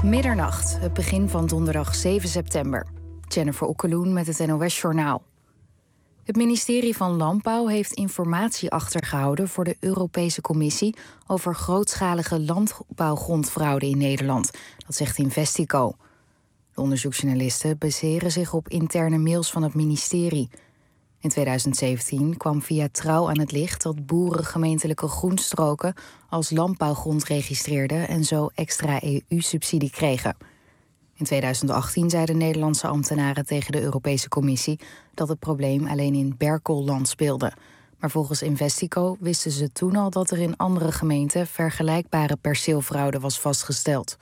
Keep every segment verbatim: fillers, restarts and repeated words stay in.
Middernacht, het begin van donderdag zeven september. Jennifer Okkeloen met het N O S-journaal. Het ministerie van Landbouw heeft informatie achtergehouden voor de Europese Commissie over grootschalige landbouwgrondfraude in Nederland. Dat zegt Investico. De onderzoeksjournalisten baseren zich op interne mails van het ministerie. In tweeduizend zeventien kwam via Trouw aan het licht dat boeren gemeentelijke groenstroken als landbouwgrond registreerden en zo extra E U-subsidie kregen. In tweeduizend achttien zeiden Nederlandse ambtenaren tegen de Europese Commissie dat het probleem alleen in Berkelland speelde. Maar volgens Investico wisten ze toen al dat er in andere gemeenten vergelijkbare perceelfraude was vastgesteld.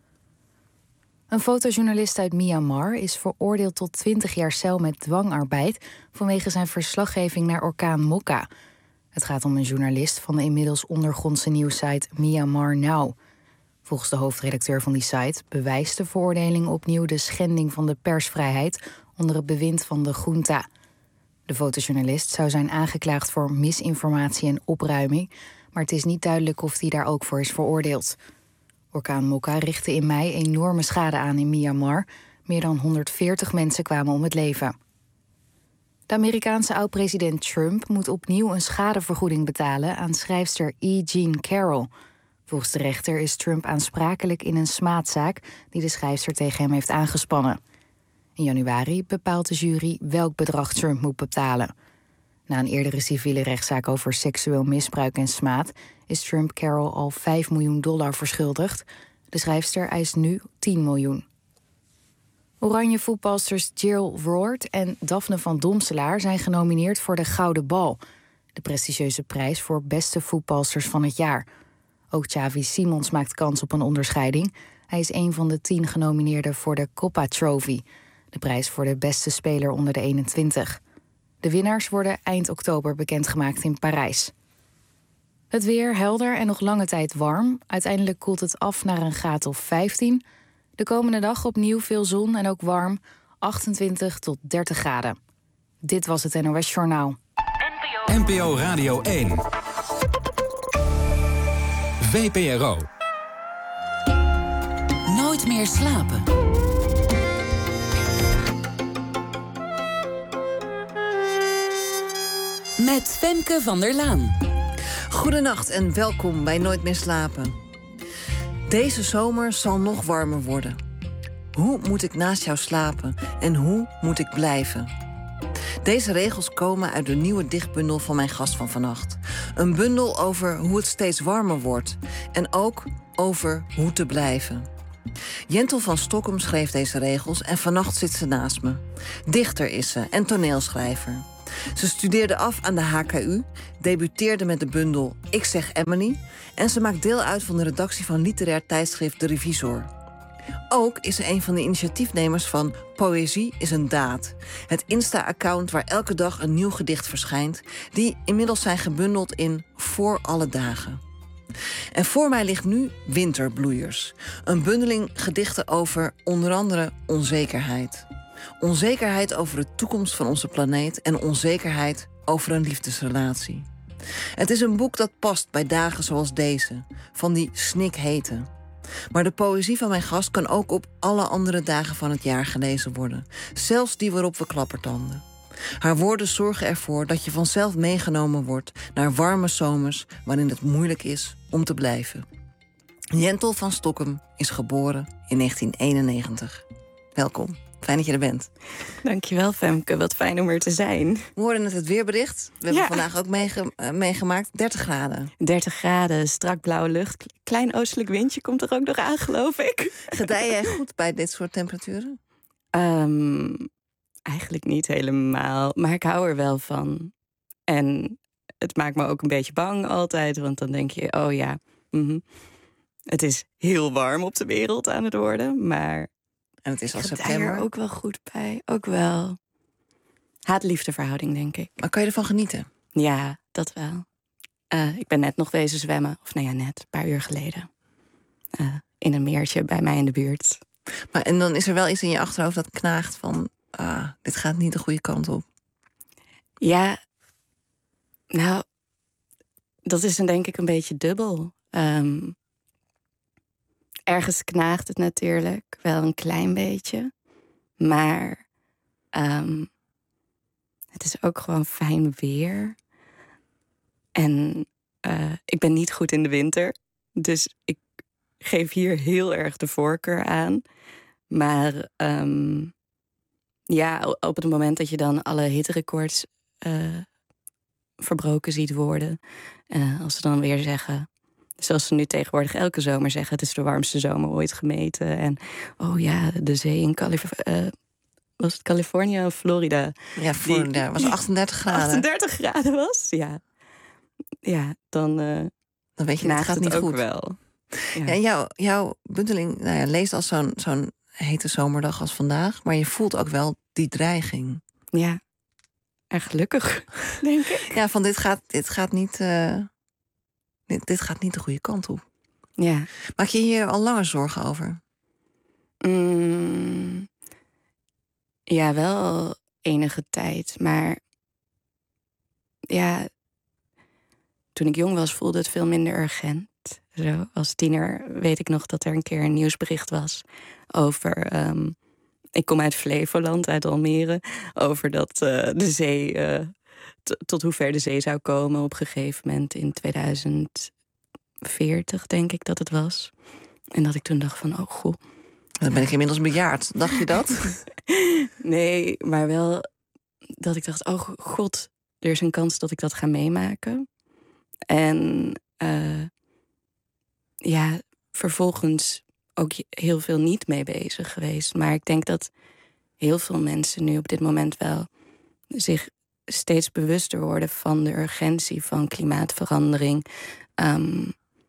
Een fotojournalist uit Myanmar is veroordeeld tot twintig jaar cel met dwangarbeid vanwege zijn verslaggeving naar orkaan Mokka. Het gaat om een journalist van de inmiddels ondergrondse nieuwssite Myanmar Now. Volgens de hoofdredacteur van die site bewijst de veroordeling opnieuw de schending van de persvrijheid onder het bewind van de junta. De fotojournalist zou zijn aangeklaagd voor misinformatie en opruiming, maar het is niet duidelijk of hij daar ook voor is veroordeeld. Orkaan Mokka richtte in mei enorme schade aan in Myanmar. Meer dan honderdveertig mensen kwamen om het leven. De Amerikaanse oud-president Trump moet opnieuw een schadevergoeding betalen aan schrijfster E. Jean Carroll. Volgens de rechter is Trump aansprakelijk in een smaadzaak die de schrijfster tegen hem heeft aangespannen. In januari bepaalt de jury welk bedrag Trump moet betalen. Na een eerdere civiele rechtszaak over seksueel misbruik en smaad is Trump Carroll al vijf miljoen dollar verschuldigd. De schrijfster eist nu tien miljoen. Oranje voetbalsters Jill Ward en Daphne van Domselaar zijn genomineerd voor de Gouden Bal, de prestigieuze prijs voor beste voetbalsters van het jaar. Ook Xavi Simons maakt kans op een onderscheiding. Hij is een van de tien genomineerden voor de Copa Trophy, de prijs voor de beste speler onder de eenentwintig. De winnaars worden eind oktober bekendgemaakt in Parijs. Het weer helder en nog lange tijd warm. Uiteindelijk koelt het af naar een graad of vijftien. De komende dag opnieuw veel zon en ook warm, achtentwintig tot dertig graden. Dit was het N O S-journaal. N P O Radio één. V P R O. Nooit meer slapen. Met Femke van der Laan. Goedenacht en welkom bij Nooit meer slapen. Deze zomer zal nog warmer worden. Hoe moet ik naast jou slapen en hoe moet ik blijven? Deze regels komen uit de nieuwe dichtbundel van mijn gast van vannacht. Een bundel over hoe het steeds warmer wordt en ook over hoe te blijven. Jentel van Stokkum schreef deze regels en vannacht zit ze naast me. Dichter is ze en toneelschrijver. Ze studeerde af aan de H K U, debuteerde met de bundel Ik zeg Emily en ze maakt deel uit van de redactie van literair tijdschrift De Revisor. Ook is ze een van de initiatiefnemers van Poëzie is een daad. Het Insta-account waar elke dag een nieuw gedicht verschijnt, die inmiddels zijn gebundeld in Voor alle dagen. En voor mij ligt nu Winterbloeiers. Een bundeling gedichten over onder andere onzekerheid. Onzekerheid over de toekomst van onze planeet en onzekerheid over een liefdesrelatie. Het is een boek dat past bij dagen zoals deze, van die snikhete. Maar de poëzie van mijn gast kan ook op alle andere dagen van het jaar gelezen worden. Zelfs die waarop we klappertanden. Haar woorden zorgen ervoor dat je vanzelf meegenomen wordt naar warme zomers waarin het moeilijk is om te blijven. Jentel van Stokkum is geboren in negentien eenennegentig. Welkom. Fijn dat je er bent. Dankjewel, Femke. Wat fijn om er te zijn. We hoorden net het weerbericht. We hebben ja. vandaag ook meege- uh, meegemaakt. dertig graden. dertig graden, strak blauwe lucht. Klein oostelijk windje komt er ook nog aan, geloof ik. Gedij jij goed bij dit soort temperaturen? Um, eigenlijk niet helemaal. Maar ik hou er wel van. En het maakt me ook een beetje bang altijd. Want dan denk je, oh ja, mm-hmm. Het is heel warm op de wereld aan het worden. Maar en het is al ik september. er ook wel goed bij. Ook wel. Haat-liefde-verhouding, denk ik. Maar kan je ervan genieten? Ja, dat wel. Uh, ik ben net nog wezen zwemmen. Of nou ja, net, een paar uur geleden. Uh, in een meertje bij mij in de buurt. Maar en dan is er wel iets in je achterhoofd dat knaagt van... ah, dit gaat niet de goede kant op. Ja, nou, dat is dan denk ik een beetje dubbel. Um, ergens knaagt het natuurlijk wel een klein beetje. Maar um, het is ook gewoon fijn weer. En uh, ik ben niet goed in de winter. Dus ik geef hier heel erg de voorkeur aan. Maar um, ja, op het moment dat je dan alle hitterecords uh, verbroken ziet worden. Uh, als ze dan weer zeggen, zoals ze nu tegenwoordig elke zomer zeggen, het is de warmste zomer ooit gemeten. En oh ja, de zee in Californië. Uh, was het Californië of Florida? Ja, Florida. Was achtendertig graden. achtendertig graden was, ja. Ja, dan, uh, dan weet je, het gaat het niet ook goed. Wel. Ja. Ja, en jouw, jouw bundeling nou ja, leest als zo'n, zo'n hete zomerdag als vandaag. Maar je voelt ook wel die dreiging. Ja, en gelukkig, denk ik. Ja, van dit gaat, dit gaat niet... Uh, dit, dit gaat niet de goede kant op. Ja. Maak je hier al langer zorgen over? Mm, ja, wel enige tijd. Maar ja, toen ik jong was voelde het veel minder urgent. Zo, als tiener weet ik nog dat er een keer een nieuwsbericht was over... Um, ik kom uit Flevoland, uit Almere. Over dat uh, de zee... Uh, t- tot hoe ver de zee zou komen op een gegeven moment in tweeduizend veertig, denk ik dat het was. En dat ik toen dacht van, oh goh. Dan ben ik inmiddels bejaard. Dacht je dat? Nee, maar wel dat ik dacht, oh god, er is een kans dat ik dat ga meemaken. En uh, ja, vervolgens ook heel veel niet mee bezig geweest. Maar ik denk dat heel veel mensen nu op dit moment wel zich steeds bewuster worden van de urgentie van klimaatverandering. Um,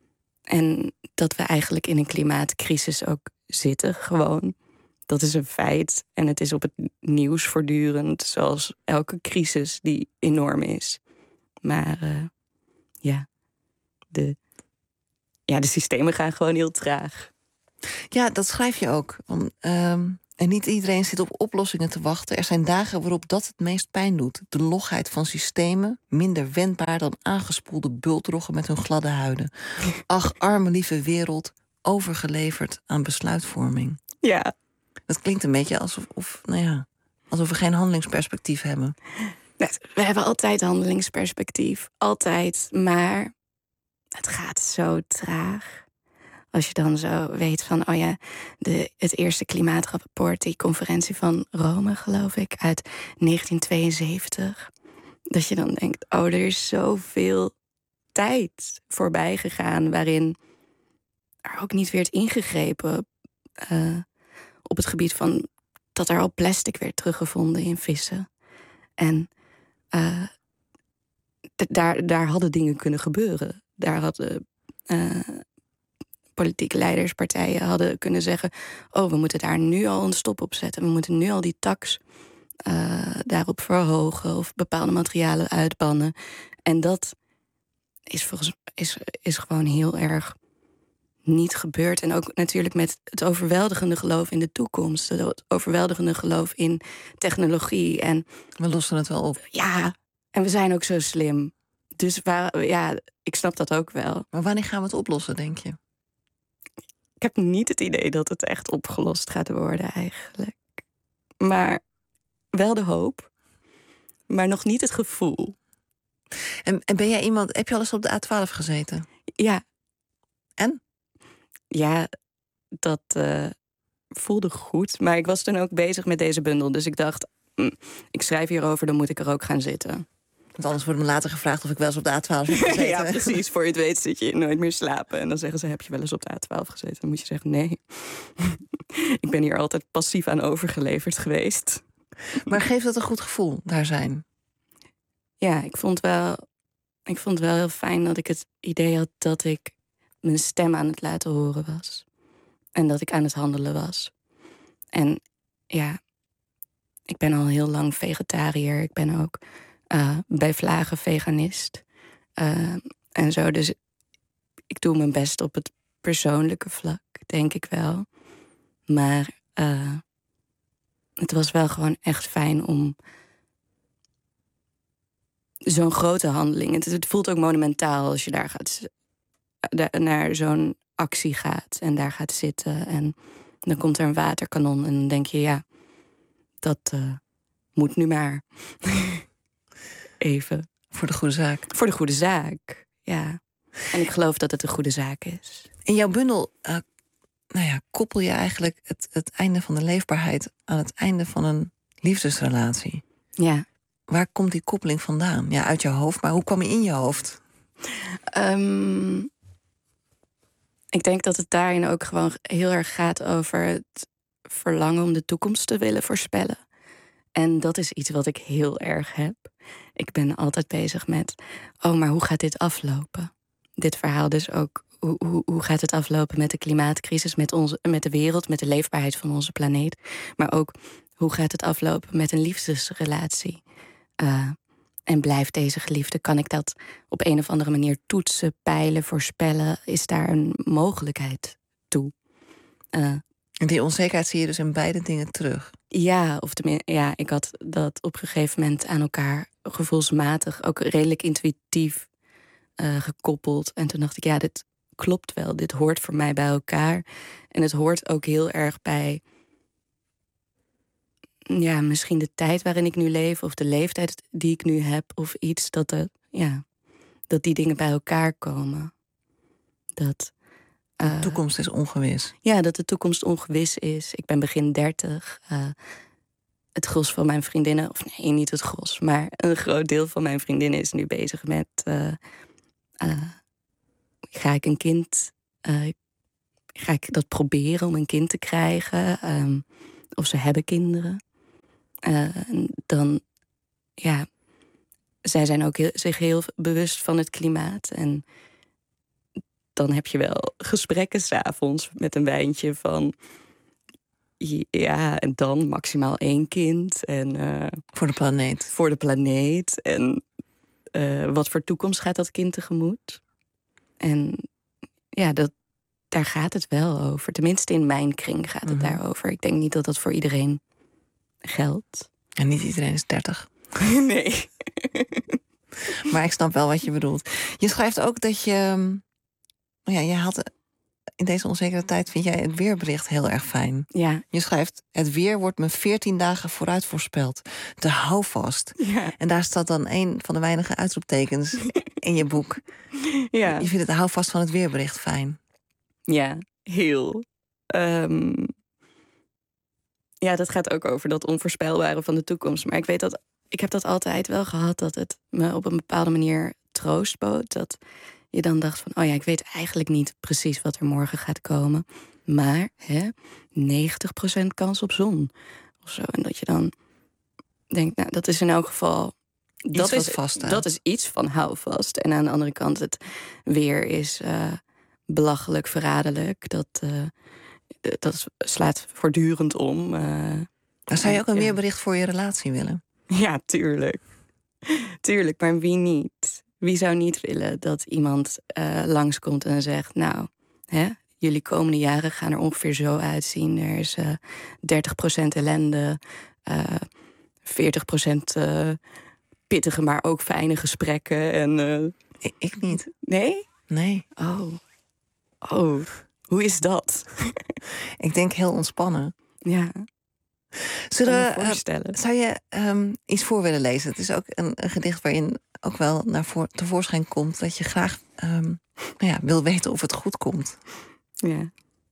en dat we eigenlijk in een klimaatcrisis ook zitten, gewoon. Dat is een feit. En het is op het nieuws voortdurend, zoals elke crisis die enorm is. Maar uh, ja, de, ja, de systemen gaan gewoon heel traag. Ja, dat schrijf je ook. Om, um, en niet iedereen zit op oplossingen te wachten. Er zijn dagen waarop dat het meest pijn doet. De logheid van systemen, minder wendbaar dan aangespoelde bultroggen met hun gladde huiden. Ach, arme lieve wereld, overgeleverd aan besluitvorming. Ja. Dat klinkt een beetje alsof, of, nou ja, alsof we geen handelingsperspectief hebben. We hebben altijd handelingsperspectief. Altijd. Maar het gaat zo traag. Als je dan zo weet van, oh ja, de, het eerste klimaatrapport, die conferentie van Rome, geloof ik, uit negentien tweeënzeventig. Dat je dan denkt, oh, er is zoveel tijd voorbij gegaan waarin er ook niet werd ingegrepen uh, op het gebied van dat er al plastic werd teruggevonden in vissen. En uh, d- daar, daar hadden dingen kunnen gebeuren. Daar hadden uh, politieke leiders, partijen hadden kunnen zeggen, oh, we moeten daar nu al een stop op zetten. We moeten nu al die tax uh, daarop verhogen of bepaalde materialen uitbannen. En dat is volgens is, is gewoon heel erg niet gebeurd. En ook natuurlijk met het overweldigende geloof in de toekomst. Het overweldigende geloof in technologie. En we lossen het wel op. Ja, en we zijn ook zo slim. Dus waar, ja, ik snap dat ook wel. Maar wanneer gaan we het oplossen, denk je? Ik heb niet het idee dat het echt opgelost gaat worden eigenlijk. Maar wel de hoop. Maar nog niet het gevoel. En, en ben jij iemand, heb je al eens op de A twaalf gezeten? Ja. En? Ja, dat uh, voelde goed. Maar ik was toen ook bezig met deze bundel. Dus ik dacht, mm, ik schrijf hierover, dan moet ik er ook gaan zitten. Want anders wordt me later gevraagd of ik wel eens op de A twaalf heb gezeten. Ja, precies. Voor je het weet zit je nooit meer slapen. En dan zeggen ze, heb je wel eens op de A twaalf gezeten? Dan moet je zeggen, nee. Ik ben hier altijd passief aan overgeleverd geweest. Maar geeft dat een goed gevoel, daar zijn? Ja, ik vond wel, ik vond wel heel fijn dat ik het idee had dat ik mijn stem aan het laten horen was. En dat ik aan het handelen was. En ja, ik ben al heel lang vegetariër. Ik ben ook uh, bij vlagen veganist. Uh, en zo, dus ik doe mijn best op het persoonlijke vlak, denk ik wel. Maar uh, het was wel gewoon echt fijn om zo'n grote handeling. Het, het voelt ook monumentaal als je daar gaat naar zo'n actie gaat en daar gaat zitten. En dan komt er een waterkanon en dan denk je, ja, dat uh, moet nu maar. Even. Voor de goede zaak. Voor de goede zaak, ja. En ik geloof dat het een goede zaak is. In jouw bundel uh, nou ja, koppel je eigenlijk het, het einde van de leefbaarheid aan het einde van een liefdesrelatie. Ja. Waar komt die koppeling vandaan? Ja, uit je hoofd, maar hoe kwam je in je hoofd? Um, ik denk dat het daarin ook gewoon heel erg gaat over het verlangen om de toekomst te willen voorspellen. En dat is iets wat ik heel erg heb. Ik ben altijd bezig met, oh, maar hoe gaat dit aflopen? Dit verhaal dus ook, hoe, hoe, hoe gaat het aflopen met de klimaatcrisis, met, onze, met de wereld, met de leefbaarheid van onze planeet. Maar ook, hoe gaat het aflopen met een liefdesrelatie? Uh, en blijft deze geliefde? Kan ik dat op een of andere manier toetsen, peilen, voorspellen? Is daar een mogelijkheid toe? Uh, en die onzekerheid zie je dus in beide dingen terug? Ja, of tenminste, ja, ik had dat op een gegeven moment aan elkaar gevoelsmatig, ook redelijk intuïtief uh, gekoppeld. En toen dacht ik, ja, dit klopt wel. Dit hoort voor mij bij elkaar. En het hoort ook heel erg bij, ja, misschien de tijd waarin ik nu leef, of de leeftijd die ik nu heb, of iets, dat, de, ja, dat die dingen bij elkaar komen. Dat Uh, de toekomst is ongewis. Ja, dat de toekomst ongewis is. Ik ben begin dertig. Uh, het gros van mijn vriendinnen, of nee, niet het gros, maar een groot deel van mijn vriendinnen is nu bezig met, Uh, uh, ga ik een kind, uh, ga ik dat proberen om een kind te krijgen? Um, of ze hebben kinderen. Uh, dan, ja, zij zijn ook heel, zich heel bewust van het klimaat. En dan heb je wel gesprekken 's avonds met een wijntje van, ja, en dan maximaal één kind. En, uh, voor de planeet. Voor de planeet. En uh, wat voor toekomst gaat dat kind tegemoet? En ja, dat, daar gaat het wel over. Tenminste, in mijn kring gaat het mm-hmm. daarover. Ik denk niet dat dat voor iedereen geldt. En niet iedereen is dertig. Nee. Maar ik snap wel wat je bedoelt. Je schrijft ook dat je, ja, je had in deze onzekere tijd, vind jij het weerbericht heel erg fijn. Ja. Je schrijft, het weer wordt me veertien dagen vooruit voorspeld. De houvast. Ja. En daar staat dan een van de weinige uitroeptekens in je boek. Ja. Je vindt het houvast van het weerbericht fijn. Ja, heel. Um, ja, dat gaat ook over dat onvoorspelbare van de toekomst. Maar ik weet dat, ik heb dat altijd wel gehad, dat het me op een bepaalde manier troost bood. Dat je dan dacht van, oh ja, ik weet eigenlijk niet precies wat er morgen gaat komen. Maar, hè, negentig procent kans op zon. Of zo. En dat je dan denkt, nou, dat is in elk geval, dat is, vast, dat is iets van houvast. En aan de andere kant, het weer is uh, belachelijk, verraderlijk. Dat, uh, dat slaat voortdurend om. Uh, Dan zou je ook een ja. weerbericht voor je relatie willen? Ja, tuurlijk. Tuurlijk, maar wie niet? Wie zou niet willen dat iemand uh, langskomt en zegt, nou, hè, jullie komende jaren gaan er ongeveer zo uitzien. Er is uh, dertig procent ellende, uh, veertig procent uh, pittige, maar ook fijne gesprekken. En, uh... ik, ik niet. Nee? Nee. Oh. Oh, hoe is dat? Ik denk heel ontspannen. Ja. Zullen, uh, zou je um, iets voor willen lezen? Het is ook een, een gedicht waarin ook wel naar voor, tevoorschijn komt dat je graag um, nou ja, wil weten of het goed komt. Ja.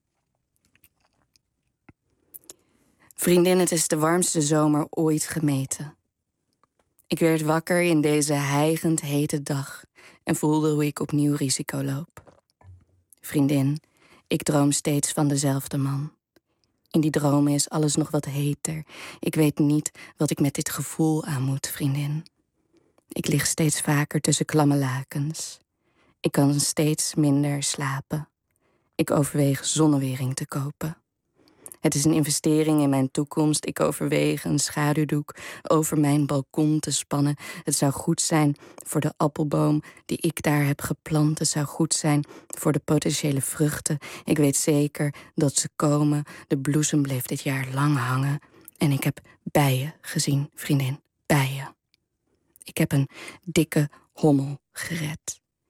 Vriendin, het is de warmste zomer ooit gemeten. Ik werd wakker in deze hijgend hete dag en voelde hoe ik opnieuw risico loop. Vriendin, ik droom steeds van dezelfde man. In die dromen is alles nog wat heter. Ik weet niet wat ik met dit gevoel aan moet, vriendin. Ik lig steeds vaker tussen klamme lakens. Ik kan steeds minder slapen. Ik overweeg zonnewering te kopen. Het is een investering in mijn toekomst. Ik overweeg een schaduwdoek over mijn balkon te spannen. Het zou goed zijn voor de appelboom die ik daar heb geplant. Het zou goed zijn voor de potentiële vruchten. Ik weet zeker dat ze komen. De bloesem bleef dit jaar lang hangen. En ik heb bijen gezien, vriendin. Bijen. Ik heb een dikke hommel gered.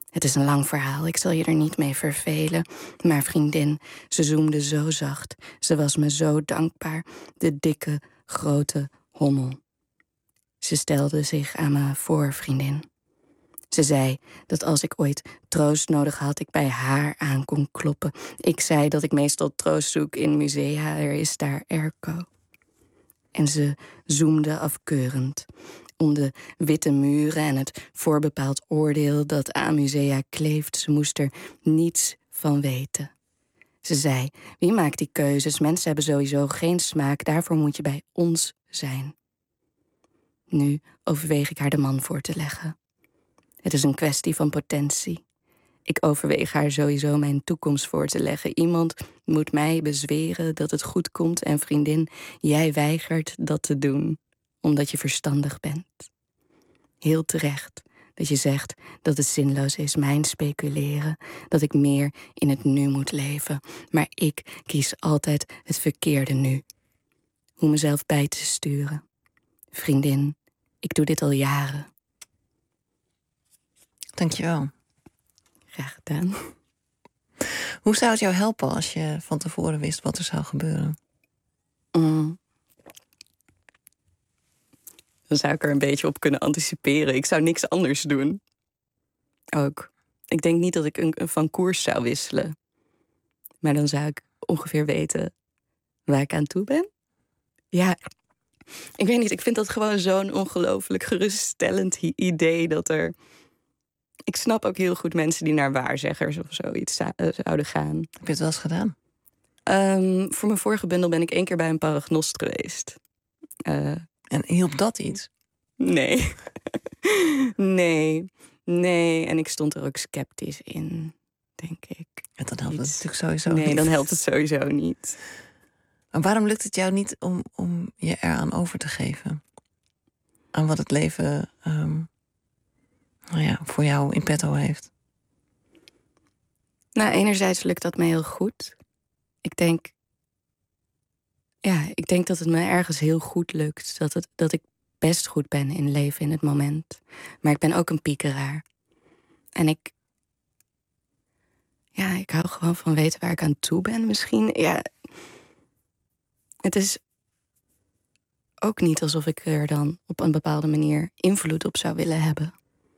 Het is een lang verhaal, ik zal je er niet mee vervelen. Maar vriendin, ze zoemde zo zacht. Ze was me zo dankbaar. De dikke, grote hommel. Ze stelde zich aan me voor, vriendin. Ze zei dat als ik ooit troost nodig had, ik bij haar aan kon kloppen. Ik zei dat ik meestal troost zoek in musea, er is daar airco. En ze zoemde afkeurend om de witte muren en het voorbepaald oordeel dat aan musea kleeft. Ze moest er niets van weten. Ze zei, wie maakt die keuzes? Mensen hebben sowieso geen smaak, daarvoor moet je bij ons zijn. Nu overweeg ik haar de man voor te leggen. Het is een kwestie van potentie. Ik overweeg haar sowieso mijn toekomst voor te leggen. Iemand moet mij bezweren dat het goed komt en vriendin, jij weigert dat te doen, omdat je verstandig bent. Heel terecht dat je zegt dat het zinloos is mijn speculeren, dat ik meer in het nu moet leven. Maar ik kies altijd het verkeerde nu. Hoe mezelf bij te sturen. Vriendin, ik doe dit al jaren. Dankjewel. Graag gedaan. Hoe zou het jou helpen als je van tevoren wist wat er zou gebeuren? Mm. Dan zou ik er een beetje op kunnen anticiperen. Ik zou niks anders doen. Ook. Ik denk niet dat ik een, een van koers zou wisselen. Maar dan zou ik ongeveer weten waar ik aan toe ben. Ja, ik weet niet. Ik vind dat gewoon zo'n ongelooflijk geruststellend idee dat er... Ik snap ook heel goed mensen die naar waarzeggers of zoiets zouden gaan. Heb je het wel eens gedaan? Um, voor mijn vorige bundel ben ik één keer bij een paragnost geweest. Uh, en hielp dat iets? Nee. nee. Nee. En ik stond er ook sceptisch in, denk ik. Ja, dan helpt het natuurlijk sowieso nee, niet. Nee, dan helpt het sowieso niet. Maar waarom lukt het jou niet om, om je eraan over te geven? Aan wat het leven... Um... nou ja, voor jou in petto heeft? Nou, enerzijds lukt dat me heel goed. Ik denk... Ja, ik denk dat het me ergens heel goed lukt. Dat, het, dat ik best goed ben in leven in het moment. Maar ik ben ook een piekeraar. En ik... Ja, ik hou gewoon van weten waar ik aan toe ben misschien. Ja, het is ook niet alsof ik er dan op een bepaalde manier invloed op zou willen hebben.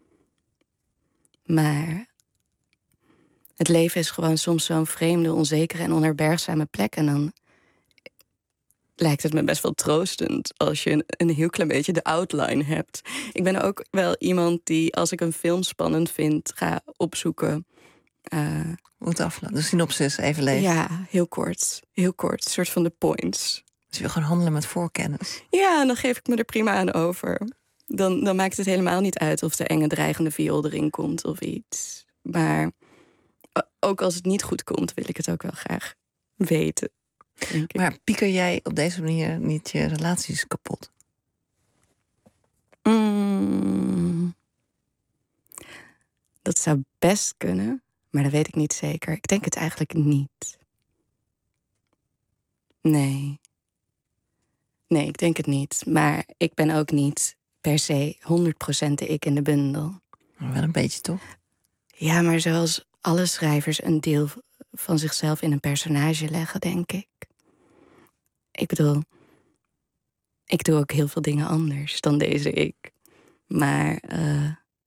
Maar het leven is gewoon soms zo'n vreemde, onzekere en onherbergzame plek. En dan lijkt het me best wel troostend als je een, een heel klein beetje de outline hebt. Ik ben ook wel iemand die, als ik een film spannend vind, ga opzoeken. Uh, Hoe het afloopt. De synopsis even lezen. Ja, heel kort. Heel kort. Een soort van de points. Dus je wil gewoon handelen met voorkennis. Ja, en dan geef ik me er prima aan over. Dan, dan maakt het helemaal niet uit of de enge dreigende viool erin komt of iets. Maar ook als het niet goed komt, wil ik het ook wel graag weten. Denk ik. Maar pieker jij op deze manier niet je relaties kapot? Mm, dat zou best kunnen, maar dat weet ik niet zeker. Ik denk het eigenlijk niet. Nee. Nee, ik denk het niet. Maar ik ben ook niet per se honderd procent de ik in de bundel. Maar wel een beetje, toch? Ja, maar zoals alle schrijvers een deel van zichzelf in een personage leggen, denk ik. Ik bedoel, ik doe ook heel veel dingen anders dan deze ik. Maar uh,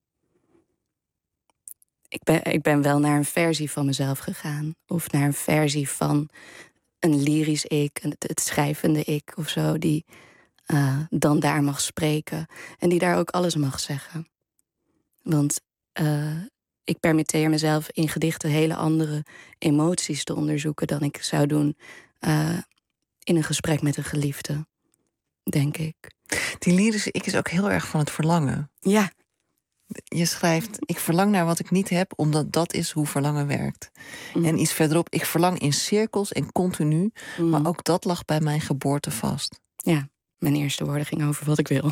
ik, ben, ik ben wel naar een versie van mezelf gegaan. Of naar een versie van een lyrisch ik, het, het schrijvende ik of zo, die uh, dan daar mag spreken. En die daar ook alles mag zeggen. Want uh, ik permitteer mezelf in gedichten hele andere emoties te onderzoeken dan ik zou doen uh, in een gesprek met een geliefde, denk ik. Die lyrische ik is ook heel erg van het verlangen. Ja. Je schrijft, ik verlang naar wat ik niet heb, omdat dat is hoe verlangen werkt. Mm. En iets verderop, ik verlang in cirkels en continu, mm. maar ook dat lag bij mijn geboorte vast. Ja, mijn eerste woorden gingen over wat ik wil.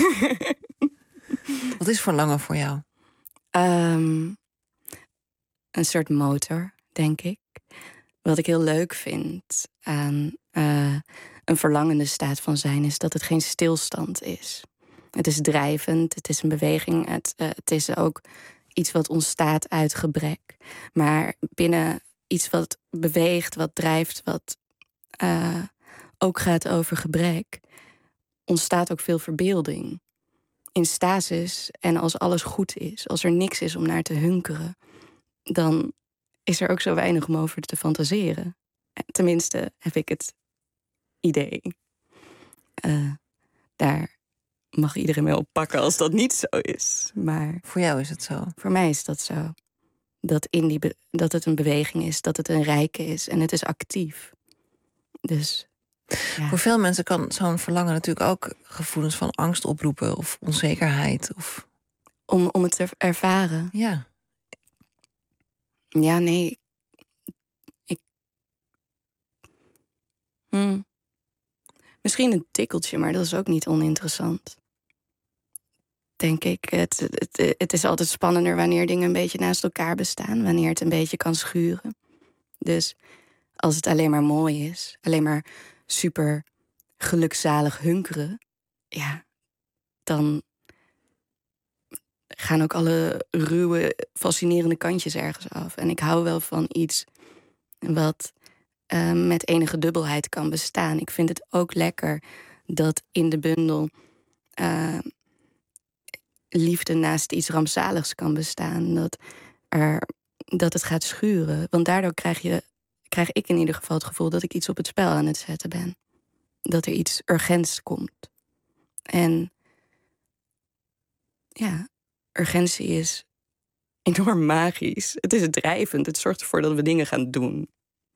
Wat is verlangen voor jou? Um, een soort motor, denk ik. Wat ik heel leuk vind aan uh, een verlangende staat van zijn, is dat het geen stilstand is. Het is drijvend, het is een beweging, het, uh, het is ook iets wat ontstaat uit gebrek. Maar binnen iets wat beweegt, wat drijft, wat uh, ook gaat over gebrek, ontstaat ook veel verbeelding. In stasis en als alles goed is, als er niks is om naar te hunkeren, dan is er ook zo weinig om over te fantaseren. Tenminste, heb ik het idee. Uh, daar mag iedereen mee oppakken als dat niet zo is. Maar voor jou is het zo? Voor mij is dat zo. Dat, in die be- dat het een beweging is, dat het een rijke is en het is actief. Dus... Ja. Voor veel mensen kan zo'n verlangen natuurlijk ook gevoelens van angst oproepen of onzekerheid. Of... Om, om het te ervaren? Ja. Ja, nee. Ik... Hmm. Misschien een tikkeltje, maar dat is ook niet oninteressant. Denk ik. Het, het, het is altijd spannender wanneer dingen een beetje naast elkaar bestaan. Wanneer het een beetje kan schuren. Dus als het alleen maar mooi is, alleen maar super gelukzalig hunkeren, ja, dan gaan ook alle ruwe, fascinerende kantjes ergens af. En ik hou wel van iets wat uh, met enige dubbelheid kan bestaan. Ik vind het ook lekker dat in de bundel uh, liefde naast iets rampzaligs kan bestaan. Dat, er, dat het gaat schuren. Want daardoor krijg je krijg ik in ieder geval het gevoel dat ik iets op het spel aan het zetten ben. Dat er iets urgents komt. En ja, urgentie is enorm magisch. Het is drijvend. Het zorgt ervoor dat we dingen gaan doen.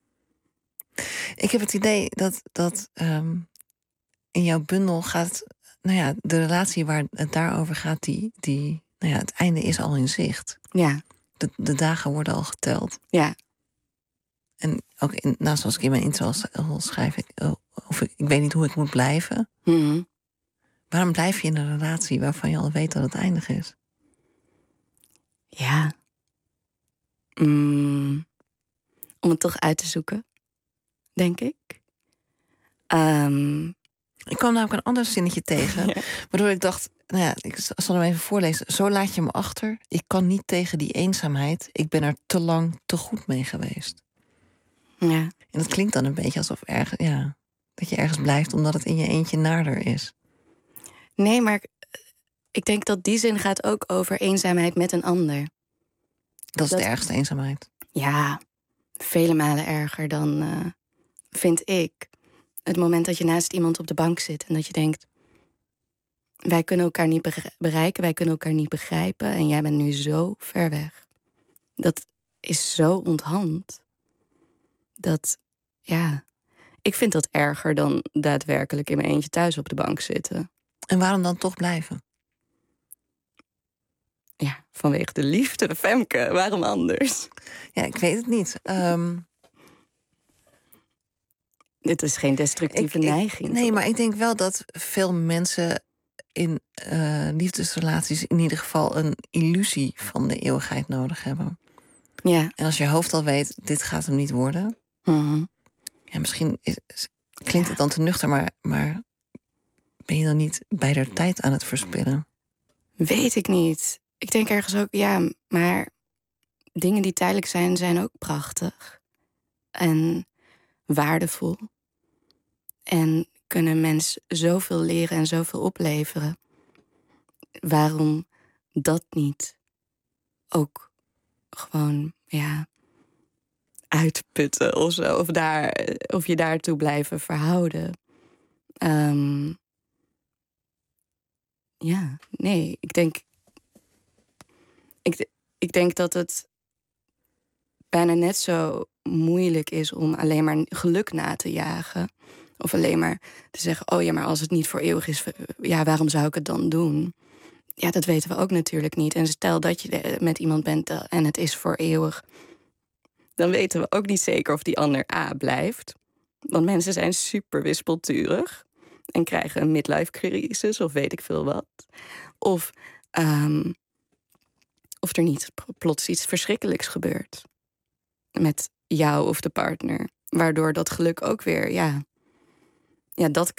Ik heb het idee dat, dat um, in jouw bundel gaat... Nou ja, de relatie waar het daarover gaat, die, die, nou ja, het einde is al in zicht. Ja. De, de dagen worden al geteld. Ja. En ook in, nou, zoals ik in mijn intro al schrijf, ik, of ik, ik weet niet hoe ik moet blijven. Mm-hmm. Waarom blijf je in een relatie waarvan je al weet dat het eindig is? Ja. Mm. Om het toch uit te zoeken, denk ik. Um. Ik kwam namelijk een ander zinnetje tegen, ja. Waardoor ik dacht, nou ja, ik zal hem even voorlezen. Zo laat je me achter. Ik kan niet tegen die eenzaamheid. Ik ben er te lang te goed mee geweest. Ja. En dat klinkt dan een beetje alsof ergens, ja, dat je ergens blijft omdat het in je eentje nader is. Nee, maar ik denk dat die zin gaat ook over eenzaamheid met een ander. Dat is dat, de ergste eenzaamheid. Ja, vele malen erger dan, uh, vind ik. Het moment dat je naast iemand op de bank zit en dat je denkt, wij kunnen elkaar niet bereiken, wij kunnen elkaar niet begrijpen en jij bent nu zo ver weg. Dat is zo onthand. Dat, ja, ik vind dat erger dan daadwerkelijk in mijn eentje thuis op de bank zitten. En waarom dan toch blijven? Ja, vanwege de liefde, Femke. Waarom anders? Ja, ik weet het niet. Um... Dit is geen destructieve ik, neiging. Ik, nee, maar ik denk wel dat veel mensen in uh, liefdesrelaties in ieder geval een illusie van de eeuwigheid nodig hebben. Ja. En als je hoofd al weet, dit gaat hem niet worden. Mm-hmm. Ja, misschien is, klinkt ja. het dan te nuchter, maar, maar ben je dan niet bij der tijd aan het verspillen? Weet ik niet. Ik denk ergens ook, ja, maar dingen die tijdelijk zijn, zijn ook prachtig. En waardevol. En kunnen mensen zoveel leren en zoveel opleveren. Waarom dat niet ook gewoon, ja, uitputten of zo. Of, daar, of je daartoe blijven verhouden. Um, ja, nee, ik denk... Ik, ik denk dat het bijna net zo moeilijk is om alleen maar geluk na te jagen. Of alleen maar te zeggen, oh ja, maar als het niet voor eeuwig is, ja, waarom zou ik het dan doen? Ja, dat weten we ook natuurlijk niet. En stel dat je met iemand bent en het is voor eeuwig, dan weten we ook niet zeker of die ander A blijft. Want mensen zijn super wispelturig en krijgen een midlife crisis of weet ik veel wat. Of, um, of er niet plots iets verschrikkelijks gebeurt met jou of de partner. Waardoor dat geluk ook weer, ja... Ja, dat,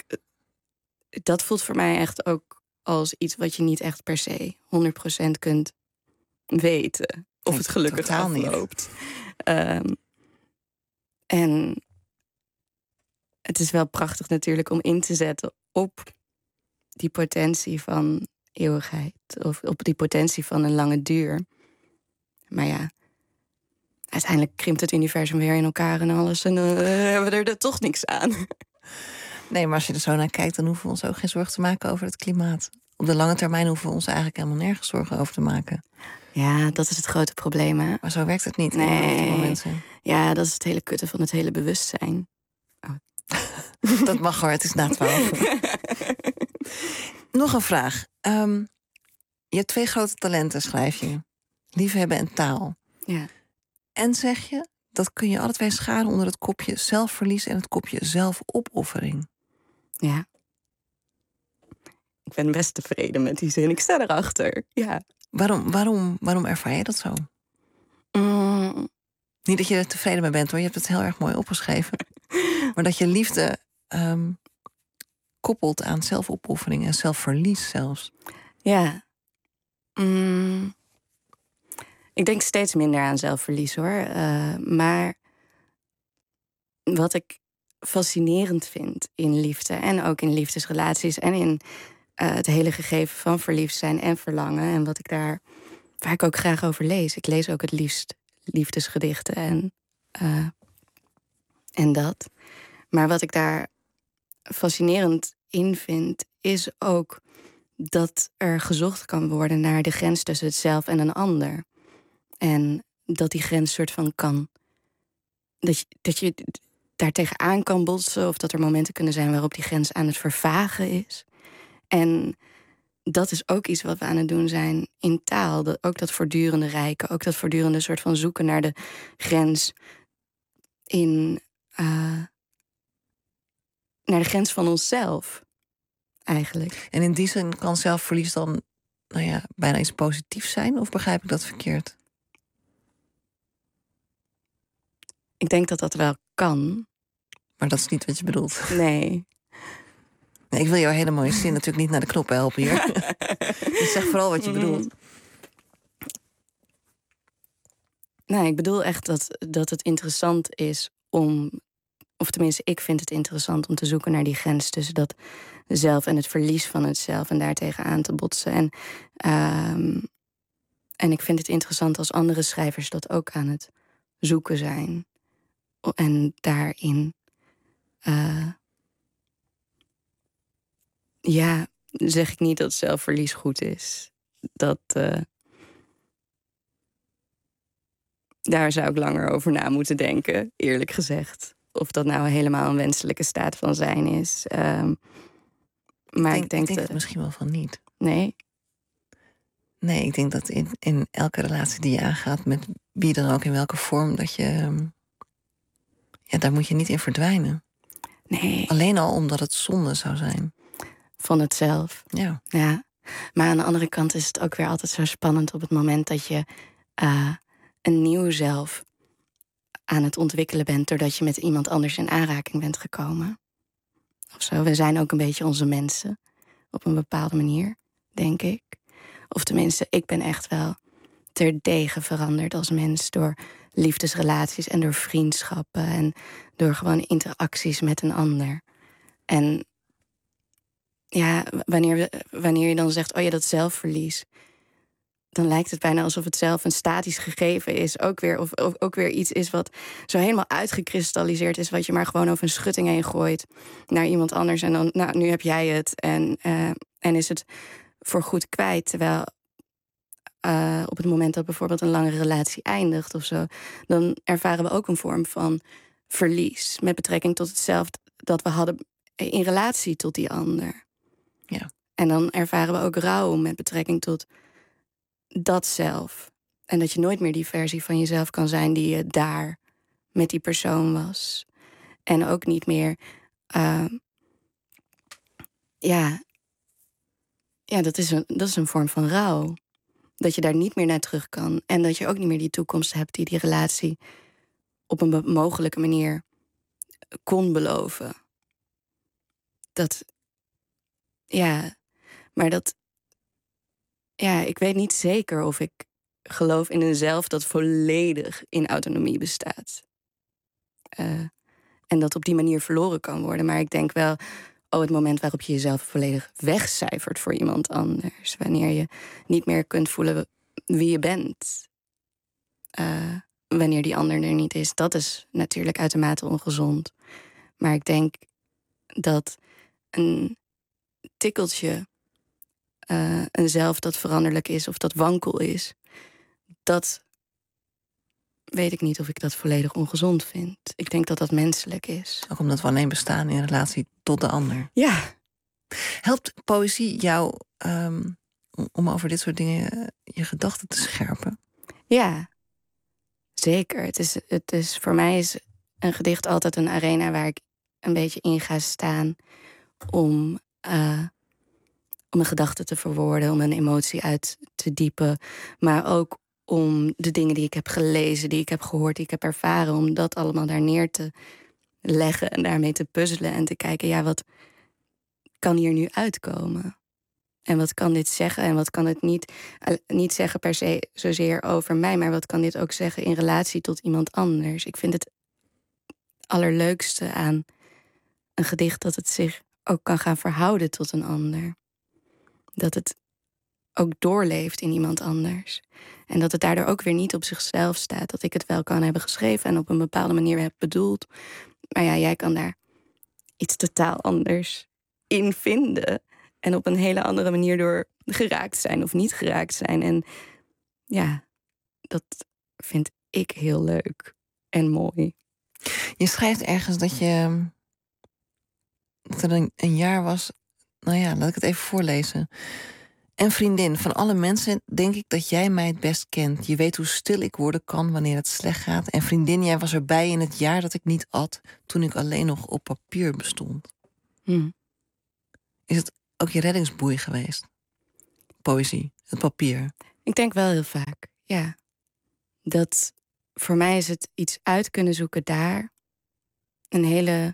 dat voelt voor mij echt ook als iets wat je niet echt per se honderd procent kunt weten of Nee, het gelukkig totaal niet. afloopt. Um, en het is wel prachtig natuurlijk om in te zetten op die potentie van eeuwigheid. Of op die potentie van een lange duur. Maar ja, uiteindelijk krimpt het universum weer in elkaar en alles. En dan uh, hebben we er, er toch niks aan. Nee, maar als je er zo naar kijkt, dan hoeven we ons ook geen zorgen te maken over het klimaat. Op de lange termijn hoeven we ons eigenlijk helemaal nergens zorgen over te maken. Ja, dat is het grote probleem, hè? Maar zo werkt het niet. Nee. Mensen. Ja, dat is het hele kutte van het hele bewustzijn. Oh. Dat mag hoor, het is na twaalf. Nog een vraag. Um, je hebt twee grote talenten, schrijf je. Liefhebben en taal. Ja. En zeg je, dat kun je alle twee scharen onder het kopje zelfverlies en het kopje zelfopoffering. Ja. Ik ben best tevreden met die zin. Ik sta erachter. Ja. Waarom, waarom, waarom ervaar je dat zo? Mm. Niet dat je er tevreden mee bent hoor, je hebt het heel erg mooi opgeschreven. Maar dat je liefde um, koppelt aan zelfopoffering en zelfverlies zelfs. Ja. Mm. Ik denk steeds minder aan zelfverlies hoor. Uh, maar wat ik fascinerend vind in liefde en ook in liefdesrelaties en in uh, het hele gegeven van verliefd zijn en verlangen en wat ik daar, waar ik ook graag over lees. Ik lees ook het liefst liefdesgedichten en, uh, en dat. Maar wat ik daar fascinerend in vind, is ook dat er gezocht kan worden naar de grens tussen het zelf en een ander. En dat die grens soort van kan, dat je, dat je daar tegenaan kan botsen, of dat er momenten kunnen zijn waarop die grens aan het vervagen is. En dat is ook iets wat we aan het doen zijn in taal. Dat, ook dat voortdurende rijken, ook dat voortdurende soort van zoeken naar de grens in uh, naar de grens van onszelf, eigenlijk. En in die zin kan zelfverlies dan, nou ja, bijna iets positiefs zijn, of begrijp ik dat verkeerd? Ik denk dat dat wel kan. Maar dat is niet wat je bedoelt. Nee. Nee, ik wil jouw hele mooie zin natuurlijk niet naar de knoppen helpen hier. Dus zeg vooral wat je bedoelt. Nee, ik bedoel echt dat, dat het interessant is om, of tenminste, ik vind het interessant om te zoeken naar die grens tussen dat zelf en het verlies van het zelf en daartegen aan te botsen. En, uh, en ik vind het interessant als andere schrijvers dat ook aan het zoeken zijn. En daarin, uh, ja, zeg ik niet dat zelfverlies goed is. Dat, uh, daar zou ik langer over na moeten denken, eerlijk gezegd. Of dat nou helemaal een wenselijke staat van zijn is. Um, maar ik denk, ik denk, ik denk dat het misschien wel van niet. Nee? Nee, ik denk dat in, in elke relatie die je aangaat, met wie dan ook, in welke vorm, dat je, ja, daar moet je niet in verdwijnen. Nee. Alleen al omdat het zonde zou zijn. Van het zelf. Ja. Ja. Maar aan de andere kant is het ook weer altijd zo spannend op het moment dat je uh, een nieuw zelf aan het ontwikkelen bent, doordat je met iemand anders in aanraking bent gekomen. Of zo. We zijn ook een beetje onze mensen. Op een bepaalde manier, denk ik. Of tenminste, ik ben echt wel terdege veranderd als mens door liefdesrelaties en door vriendschappen en door gewoon interacties met een ander. En ja, wanneer, we, wanneer je dan zegt, oh ja, dat zelfverlies, dan lijkt het bijna alsof het zelf een statisch gegeven is. Ook weer, of, of ook weer iets is wat zo helemaal uitgekristalliseerd is, wat je maar gewoon over een schutting heen gooit naar iemand anders. En dan, nou, nu heb jij het. En, uh, en is het voor goed kwijt. Terwijl uh, op het moment dat bijvoorbeeld een lange relatie eindigt of zo, dan ervaren we ook een vorm van verlies met betrekking tot het zelf dat we hadden in relatie tot die ander. Ja. En dan ervaren we ook rouw met betrekking tot dat zelf. En dat je nooit meer die versie van jezelf kan zijn die je daar met die persoon was. En ook niet meer, uh, ja, ja dat, is een, dat is een vorm van rouw. Dat je daar niet meer naar terug kan. En dat je ook niet meer die toekomst hebt die die relatie op een mogelijke manier kon beloven. Dat, ja, maar dat, ja, ik weet niet zeker of ik geloof in een zelf dat volledig in autonomie bestaat. Uh, en dat op die manier verloren kan worden. Maar ik denk wel, oh, het moment waarop je jezelf volledig wegcijfert voor iemand anders. Wanneer je niet meer kunt voelen wie je bent. Uh, wanneer die ander er niet is. Dat is natuurlijk uitermate ongezond. Maar ik denk dat een tikkeltje, uh, een zelf dat veranderlijk is of dat wankel is, dat weet ik niet of ik dat volledig ongezond vind. Ik denk dat dat menselijk is. Ook omdat we alleen bestaan in relatie tot de ander. Ja. Helpt poëzie jou um, om over dit soort dingen je gedachten te scherpen? Ja, zeker. Het is, het is, voor mij is een gedicht altijd een arena waar ik een beetje in ga staan om, uh, om een gedachte te verwoorden, om een emotie uit te diepen, maar ook om de dingen die ik heb gelezen, die ik heb gehoord, die ik heb ervaren, om dat allemaal daar neer te leggen en daarmee te puzzelen en te kijken, ja, wat kan hier nu uitkomen? En wat kan dit zeggen? En wat kan het niet, uh, niet zeggen per se zozeer over mij, maar wat kan dit ook zeggen in relatie tot iemand anders? Ik vind het allerleukste aan een gedicht dat het zich ook kan gaan verhouden tot een ander. Dat het ook doorleeft in iemand anders. En dat het daardoor ook weer niet op zichzelf staat. Dat ik het wel kan hebben geschreven en op een bepaalde manier heb bedoeld. Maar ja, jij kan daar iets totaal anders in vinden. En op een hele andere manier door geraakt zijn of niet geraakt zijn. En ja, dat vind ik heel leuk en mooi. Je schrijft ergens dat je dat er een, een jaar was. Nou ja, laat ik het even voorlezen. En vriendin, van alle mensen denk ik dat jij mij het best kent. Je weet hoe stil ik worden kan wanneer het slecht gaat. En vriendin, jij was erbij in het jaar dat ik niet at, toen ik alleen nog op papier bestond. Hmm. Is het ook je reddingsboei geweest? Poëzie, het papier. Ik denk wel heel vaak, ja. Dat voor mij is het iets uit kunnen zoeken daar. Een hele,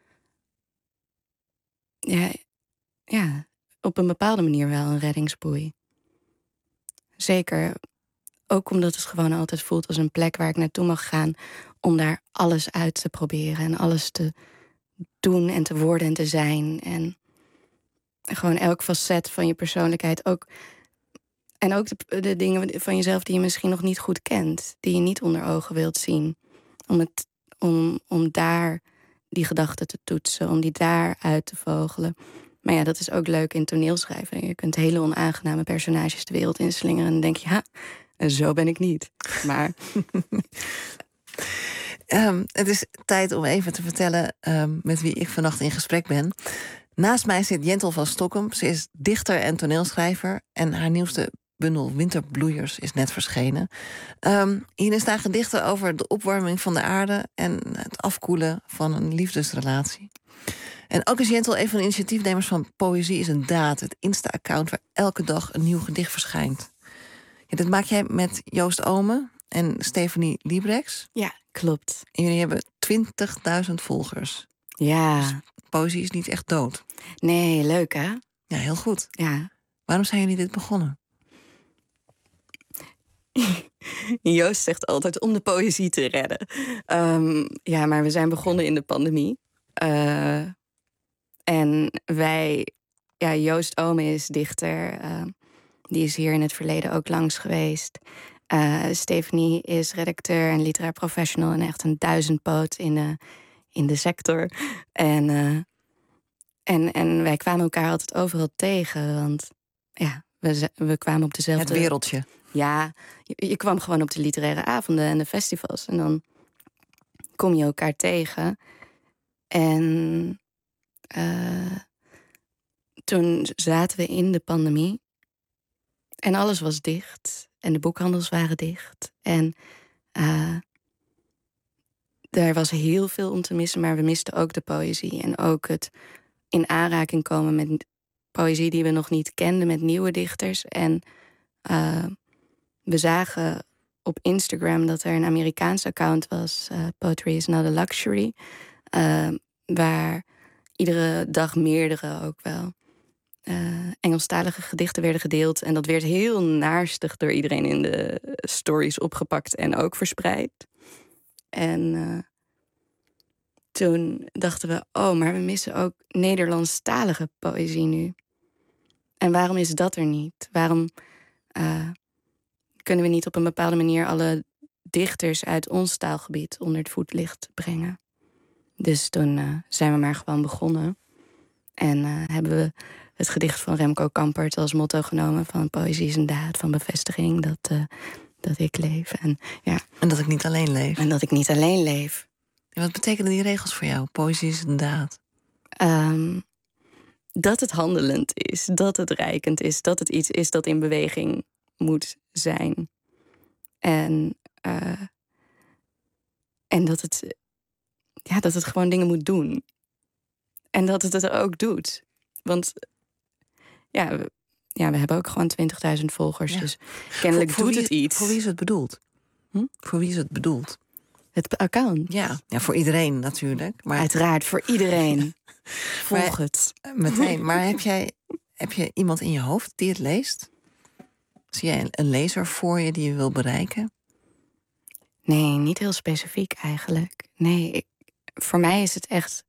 ja, ja, op een bepaalde manier wel een reddingsboei. Zeker, ook omdat het gewoon altijd voelt als een plek waar ik naartoe mag gaan om daar alles uit te proberen en alles te doen en te worden en te zijn. En gewoon elk facet van je persoonlijkheid ook. En ook de, de dingen van jezelf die je misschien nog niet goed kent, die je niet onder ogen wilt zien. Om, het, om, om daar die gedachten te toetsen, om die daar uit te vogelen. Maar ja, dat is ook leuk in toneelschrijven. Je kunt hele onaangename personages de wereld inslingeren en dan denk je, ja, zo ben ik niet. Maar um, het is tijd om even te vertellen um, met wie ik vannacht in gesprek ben. Naast mij zit Jentel van Stokkem. Ze is dichter en toneelschrijver en haar nieuwste bundel Winterbloeiers is net verschenen. Um, hierin staan gedichten over de opwarming van de aarde en het afkoelen van een liefdesrelatie. En ook is Jentel een van de initiatiefnemers van Poëzie is een Daad, het Insta-account waar elke dag een nieuw gedicht verschijnt. Ja, dat maak jij met Joost Ome en Stephanie Liebrechts. Ja, klopt. En jullie hebben twintigduizend volgers. Ja. Dus poëzie is niet echt dood. Nee, leuk hè? Ja, heel goed. Ja. Waarom zijn jullie dit begonnen? Joost zegt altijd om de poëzie te redden. Um, ja, maar we zijn begonnen in de pandemie. Uh, en wij, ja, Joost Ome is dichter. Uh, die is hier in het verleden ook langs geweest. Uh, Stephanie is redacteur en literair professional en echt een duizendpoot in de, in de sector. En, uh, en, en wij kwamen elkaar altijd overal tegen, want ja, we, we kwamen op dezelfde... Het wereldje. Ja, je, je kwam gewoon op de literaire avonden en de festivals. En dan kom je elkaar tegen. En uh, toen zaten we in de pandemie. En alles was dicht. En de boekhandels waren dicht. En uh, er was heel veel om te missen. Maar we misten ook de poëzie. En ook het in aanraking komen met poëzie die we nog niet kenden. Met nieuwe dichters. En uh, we zagen op Instagram dat er een Amerikaans account was. Uh, Poetry is not a luxury. Uh, waar iedere dag meerdere ook wel uh, Engelstalige gedichten werden gedeeld. En dat werd heel naarstig door iedereen in de stories opgepakt en ook verspreid. En uh, toen dachten we, oh, maar we missen ook Nederlandstalige poëzie nu. En waarom is dat er niet? Waarom uh, kunnen we niet op een bepaalde manier alle dichters uit ons taalgebied onder het voetlicht brengen? Dus toen uh, zijn we maar gewoon begonnen. En uh, hebben we het gedicht van Remco Kampert als motto genomen van poëzie is een daad van bevestiging dat, uh, dat ik leef. En, ja. en dat ik niet alleen leef. En dat ik niet alleen leef. En wat betekenen die regels voor jou? Poëzie is een daad. Um, dat het handelend is, dat het reikend is, dat het iets is dat in beweging moet zijn. En, uh, en dat het, ja, dat het gewoon dingen moet doen. En dat het het ook doet. Want ja, we, ja, we hebben ook gewoon twintigduizend volgers. Ja. Dus kennelijk voor, voor doet wie, het iets. Voor wie is het bedoeld? Hm? Voor wie is het bedoeld? Het account? Ja, ja voor iedereen natuurlijk. Maar... Uiteraard, voor iedereen. Volg maar, het. Meteen. Maar heb jij heb je iemand in je hoofd die het leest? Zie jij een, een lezer voor je die je wil bereiken? Nee, niet heel specifiek eigenlijk. Nee, ik, voor mij is het echt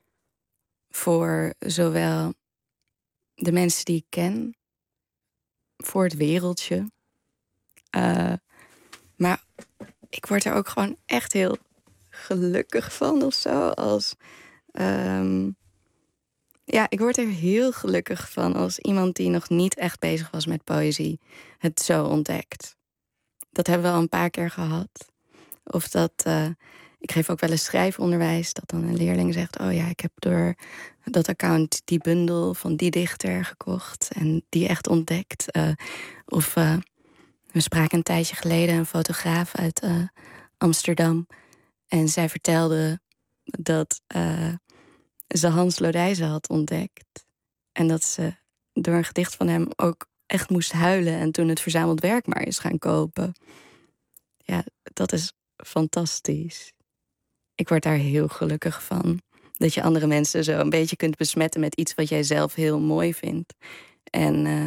voor zowel de mensen die ik ken, voor het wereldje. Uh, maar ik word er ook gewoon echt heel gelukkig van of zo. Als, um, ja, ik word er heel gelukkig van als iemand die nog niet echt bezig was met poëzie het zo ontdekt. Dat hebben we al een paar keer gehad. Of dat, uh, ik geef ook wel eens schrijfonderwijs, dat dan een leerling zegt, oh ja, ik heb door dat account die bundel van die dichter gekocht en die echt ontdekt. Uh, of uh, we spraken een tijdje geleden een fotograaf uit uh, Amsterdam. En zij vertelde dat uh, ze Hans Lodijzen had ontdekt. En dat ze door een gedicht van hem ook echt moest huilen en toen het verzameld werk maar is gaan kopen. Ja, dat is fantastisch. Ik word daar heel gelukkig van. Dat je andere mensen zo een beetje kunt besmetten met iets wat jij zelf heel mooi vindt. En uh,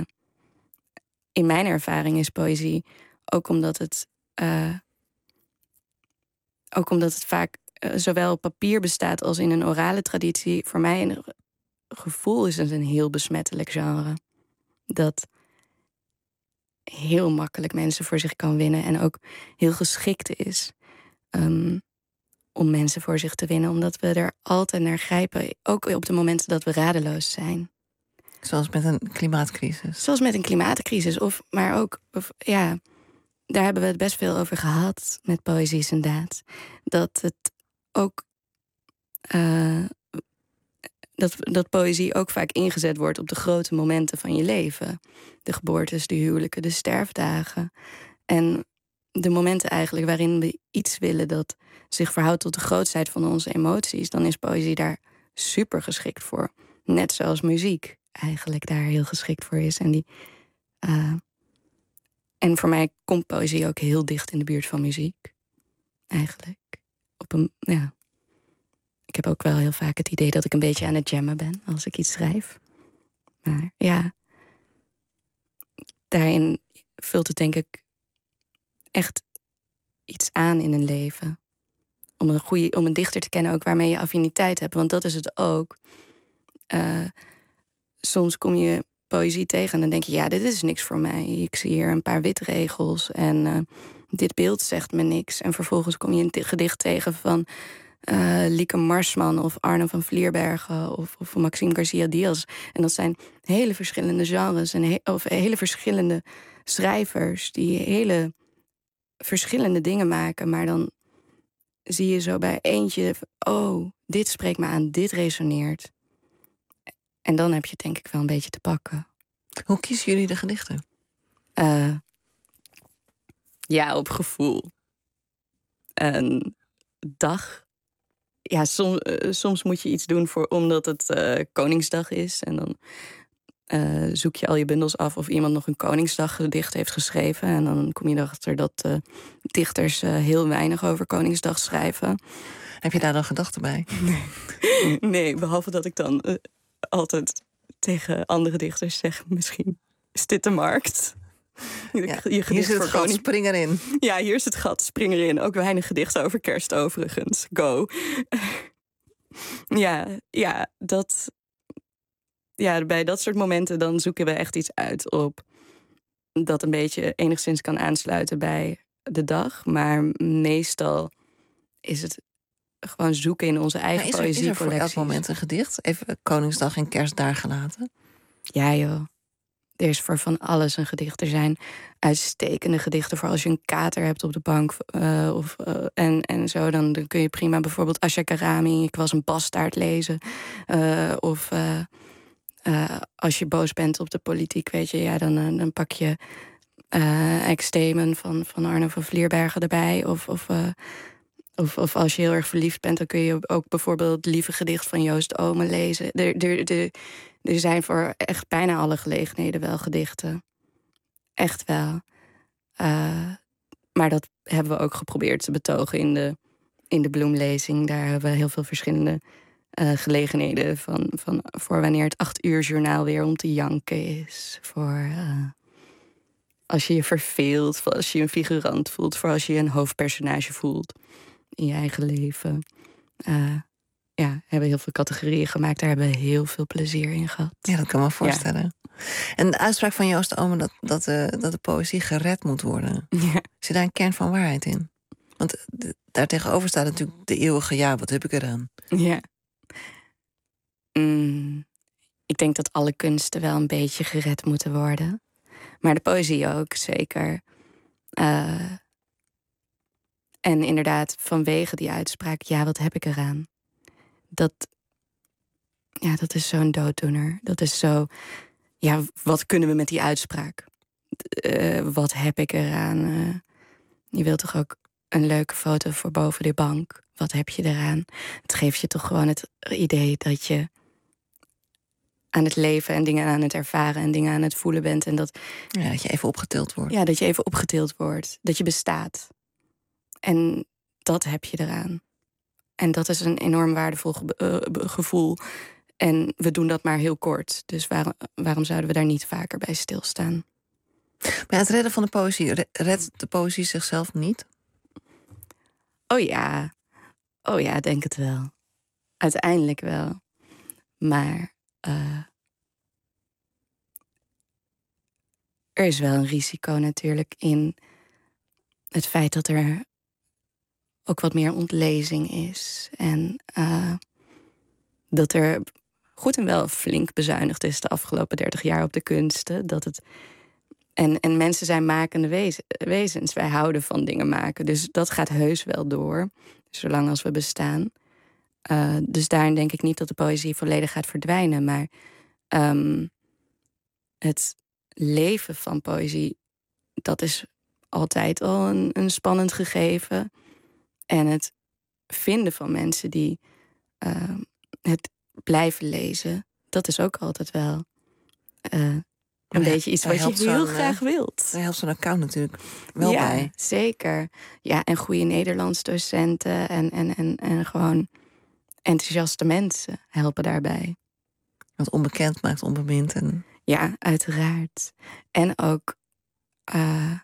in mijn ervaring is poëzie ook omdat het, uh, ook omdat het vaak uh, zowel op papier bestaat als in een orale traditie. Voor mij een gevoel is het een heel besmettelijk genre. Dat heel makkelijk mensen voor zich kan winnen en ook heel geschikt is um, om mensen voor zich te winnen, omdat we er altijd naar grijpen, ook op de momenten dat we radeloos zijn. Zoals met een klimaatcrisis. Zoals met een klimaatcrisis, of maar ook, of, ja, daar hebben we het best veel over gehad met poëzie is een daad. Dat het ook uh, Dat, dat poëzie ook vaak ingezet wordt op de grote momenten van je leven. De geboortes, de huwelijken, de sterfdagen. En de momenten eigenlijk waarin we iets willen dat zich verhoudt tot de grootheid van onze emoties, dan is poëzie daar super geschikt voor. Net zoals muziek eigenlijk daar heel geschikt voor is. En, die, uh, en voor mij komt poëzie ook heel dicht in de buurt van muziek. Eigenlijk. Op een, ja... Ik heb ook wel heel vaak het idee dat ik een beetje aan het jammen ben als ik iets schrijf. Maar ja, daarin vult het denk ik echt iets aan in een leven. Om een, goeie, om een dichter te kennen ook waarmee je affiniteit hebt. Want dat is het ook. Uh, soms kom je poëzie tegen en dan denk je, ja, dit is niks voor mij. Ik zie hier een paar witregels en uh, dit beeld zegt me niks. En vervolgens kom je een gedicht tegen van Uh, Lieke Marsman of Arno van Vlierbergen of, of Maxime Garcia Diaz. En dat zijn hele verschillende genres en he- of hele verschillende schrijvers die hele verschillende dingen maken. Maar dan zie je zo bij eentje, oh, dit spreekt me aan, dit resoneert. En dan heb je het denk ik wel een beetje te pakken. Hoe kiezen jullie de gedichten? Uh, ja, op gevoel. Een dag. Ja, som, uh, soms moet je iets doen voor, omdat het uh, Koningsdag is. En dan uh, zoek je al je bundels af of iemand nog een Koningsdaggedicht heeft geschreven. En dan kom je erachter dat uh, dichters uh, heel weinig over Koningsdag schrijven. Heb je daar dan gedachten bij? Nee, nee behalve dat ik dan uh, altijd tegen andere dichters zeggen misschien... is dit de markt? Ja, je hier gedicht zit het voor gat, koning. spring erin. Ja, hier is het gat, spring erin. Ook weinig gedichten over kerst overigens. Go. ja, ja, dat... Ja, bij dat soort momenten dan zoeken we echt iets uit op... dat een beetje enigszins kan aansluiten bij de dag. Maar meestal is het gewoon zoeken in onze eigen Maar is er, is er voor poëziecollecties. elk moment een gedicht? Even Koningsdag en Kerst daar gelaten. Ja, joh. Er is voor van alles een gedicht. Er zijn uitstekende gedichten voor als je een kater hebt op de bank. Uh, of, uh, en, en zo, dan, dan kun je prima bijvoorbeeld Asha Karami... Ik was een bastaard lezen. Uh, of uh, uh, als je boos bent op de politiek, weet je... Ja, dan, uh, dan pak je uh, Ex-Themen van, van Arno van Vlierbergen erbij. Of... of uh, Of, of als je heel erg verliefd bent, dan kun je ook bijvoorbeeld het lieve gedicht van Joost Omen lezen. Er, er, er, er zijn voor echt bijna alle gelegenheden wel gedichten. Echt wel. Uh, maar dat hebben we ook geprobeerd te betogen in de, in de bloemlezing. Daar hebben we heel veel verschillende uh, gelegenheden van, van. Voor wanneer het acht uur journaal weer om te janken is. Voor uh, als je je verveelt, voor als je je een figurant voelt. Voor als je je een hoofdpersonage voelt. In je eigen leven. Uh, ja, hebben heel veel categorieën gemaakt. Daar hebben we heel veel plezier in gehad. Ja, dat kan me voorstellen. Ja. En de uitspraak van Joost Omen dat, dat, uh, dat de poëzie gered moet worden. Ja. Zit daar een kern van waarheid in? Want de, daar tegenover staat natuurlijk de eeuwige ja, wat heb ik eraan? Ja. Mm, ik denk dat alle kunsten wel een beetje gered moeten worden. Maar de poëzie ook, zeker. Uh, En inderdaad, vanwege die uitspraak, ja, wat heb ik eraan? Dat, ja, dat is zo'n dooddoener. Dat is zo, ja, wat kunnen we met die uitspraak? Uh, wat heb ik eraan? Uh, je wilt toch ook een leuke foto voor boven de bank? Wat heb je eraan? Het geeft je toch gewoon het idee dat je aan het leven en dingen aan het ervaren en dingen aan het voelen bent. En dat, ja, dat je even opgetild wordt. Ja, dat je even opgetild wordt. Dat je bestaat. En dat heb je eraan. En dat is een enorm waardevol ge- uh, gevoel. En we doen dat maar heel kort. Dus waar, waarom zouden we daar niet vaker bij stilstaan? Maar het redden van de poëzie, redt de poëzie zichzelf niet? Oh ja. Oh ja, denk het wel. Uiteindelijk wel. Maar uh, er is wel een risico natuurlijk in het feit dat er ook wat meer ontlezing is. En uh, dat er goed en wel flink bezuinigd is de afgelopen dertig jaar op de kunsten. Dat het, en, en mensen zijn makende wez, wezens. Wij houden van dingen maken. Dus dat gaat heus wel door. Zolang als we bestaan. Uh, dus daarin denk ik niet dat de poëzie volledig gaat verdwijnen. Maar um, het leven van poëzie, dat is altijd al een, een spannend gegeven. En het vinden van mensen die uh, het blijven lezen, dat is ook altijd wel uh, een ja, beetje iets wat je heel graag wilt. Daar helpt zo'n account natuurlijk wel ja, bij. Zeker. Ja, en goede Nederlands docenten en, en, en, en gewoon enthousiaste mensen helpen daarbij. Want onbekend maakt onbemind. En... Ja, uiteraard. En ook Uh,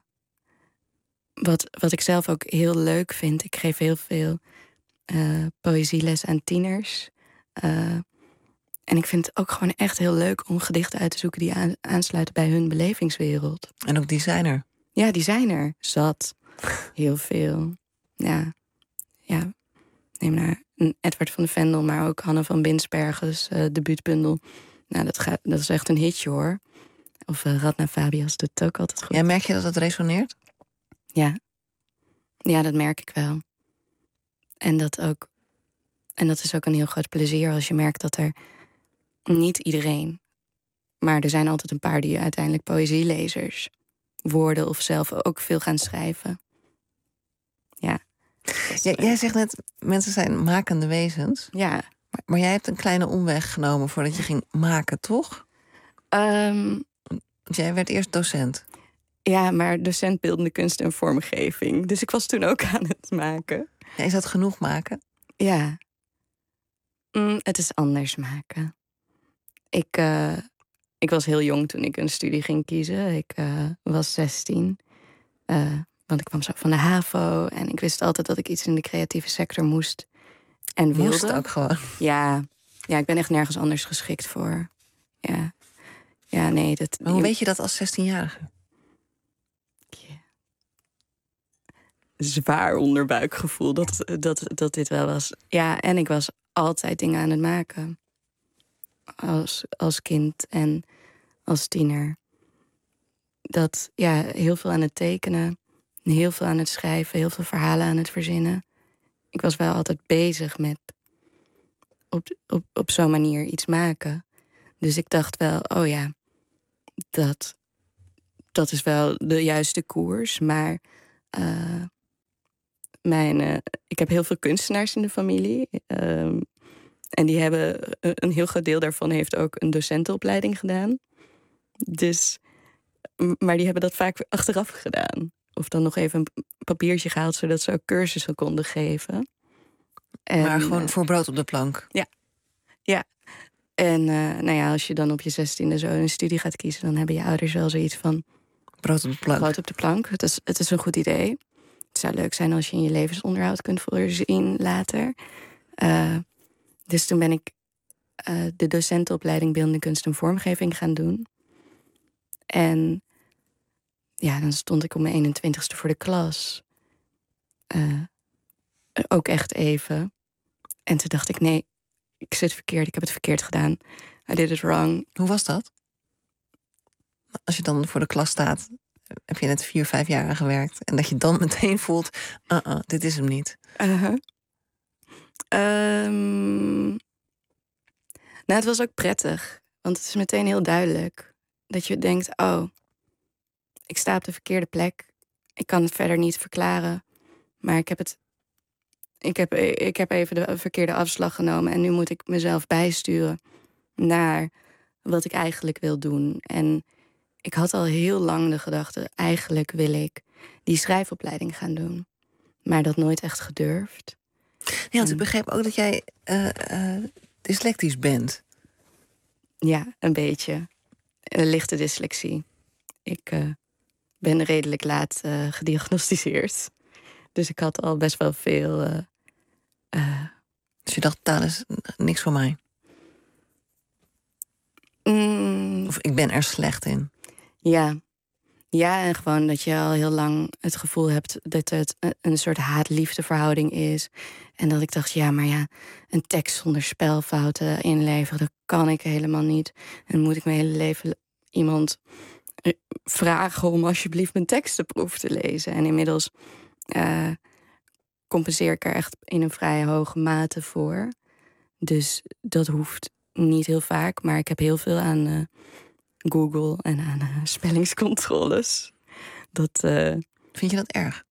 Wat, wat ik zelf ook heel leuk vind, ik geef heel veel uh, poëzieles aan tieners. Uh, en ik vind het ook gewoon echt heel leuk om gedichten uit te zoeken die aan, aansluiten bij hun belevingswereld. En ook die zijn er. Ja, die zijn er. Zat. Heel veel. Ja. Ja. Neem naar Edward van de Vendel, maar ook Hanne van Binsbergen's uh, debuutbundel. Nou, dat, gaat, dat is echt een hitje hoor. Of uh, Radna Fabias doet het ook altijd goed. Ja, merk je dat het resoneert? Ja. Ja, dat merk ik wel. En dat ook. En dat is ook een heel groot plezier als je merkt dat er niet iedereen, maar er zijn altijd een paar die uiteindelijk poëzielezers worden of zelf ook veel gaan schrijven. Ja. Ja, jij zegt net, mensen zijn makende wezens. Ja. Maar, maar jij hebt een kleine omweg genomen voordat je ging maken, toch? Um, Want jij werd eerst docent. Ja, maar docent beeldende kunst en vormgeving. Dus ik was toen ook aan het maken. Ja, is dat genoeg maken? Ja. Mm, het is anders maken. ik, uh, ik was heel jong toen ik een studie ging kiezen. Ik uh, was zestien. Uh, want ik kwam zo van de HAVO. En ik wist altijd dat ik iets in de creatieve sector moest en wilde. Moest ook gewoon. Ja, ja, ik ben echt nergens anders geschikt voor. Ja, ja nee. Dat, maar hoe weet je dat als zestienjarige? Yeah. Zwaar onderbuikgevoel dat, dat, dat dit wel was. Ja, en ik was altijd dingen aan het maken. Als, als kind en als tiener. Dat, ja, heel veel aan het tekenen. Heel veel aan het schrijven. Heel veel verhalen aan het verzinnen. Ik was wel altijd bezig met op, op, op zo'n manier iets maken. Dus ik dacht wel, oh ja, dat, dat is wel de juiste koers. Maar uh, mijn, uh, ik heb heel veel kunstenaars in de familie. Uh, en die hebben, een heel groot deel daarvan heeft ook een docentenopleiding gedaan. Dus, maar die hebben dat vaak achteraf gedaan. Of dan nog even een papiertje gehaald, zodat ze ook cursussen konden geven. En, maar gewoon uh, voor brood op de plank. Ja, ja. En uh, nou ja, als je dan op je zestiende zo een studie gaat kiezen, dan hebben je ouders wel zoiets van brood op de plank. Brood op de plank. Het is, het is een goed idee. Het zou leuk zijn als je in je levensonderhoud kunt voorzien later. Uh, dus toen ben ik uh, de docentenopleiding Beeldende Kunst en Vormgeving gaan doen. En ja, dan stond ik op mijn eenentwintigste voor de klas. Uh, ook echt even. En toen dacht ik, nee, ik zit verkeerd. Ik heb het verkeerd gedaan. I did it wrong. Hoe was dat? Als je dan voor de klas staat, heb je net vier, vijf jaar gewerkt. En dat je dan meteen voelt, uh-uh, dit is hem niet. Uh-huh. Um, nou, het was ook prettig. Want het is meteen heel duidelijk. Dat je denkt, oh, ik sta op de verkeerde plek. Ik kan het verder niet verklaren. Maar ik heb het... Ik heb, ik heb even de verkeerde afslag genomen. En nu moet ik mezelf bijsturen naar wat ik eigenlijk wil doen. En ik had al heel lang de gedachte, eigenlijk wil ik die schrijfopleiding gaan doen. Maar dat nooit echt gedurfd. Ja, want ik begreep ook dat jij uh, uh, dyslectisch bent. Ja, een beetje. Een lichte dyslexie. Ik uh, ben redelijk laat uh, gediagnosticeerd. Dus ik had al best wel veel... Uh, uh, dus je dacht, taal is niks voor mij? Mm, of ik ben er slecht in? Ja. Ja, en gewoon dat je al heel lang het gevoel hebt dat het een soort haat-liefde verhouding is. En dat ik dacht, ja, maar ja, een tekst zonder spelfouten inleveren, dat kan ik helemaal niet. En dan moet ik mijn hele leven iemand vragen om alsjeblieft mijn tekstenproef te lezen. En inmiddels uh, compenseer ik er echt in een vrij hoge mate voor. Dus dat hoeft niet heel vaak, maar ik heb heel veel aan... Uh, Google en aan uh, spellingscontroles. Dat, uh... Vind je dat erg?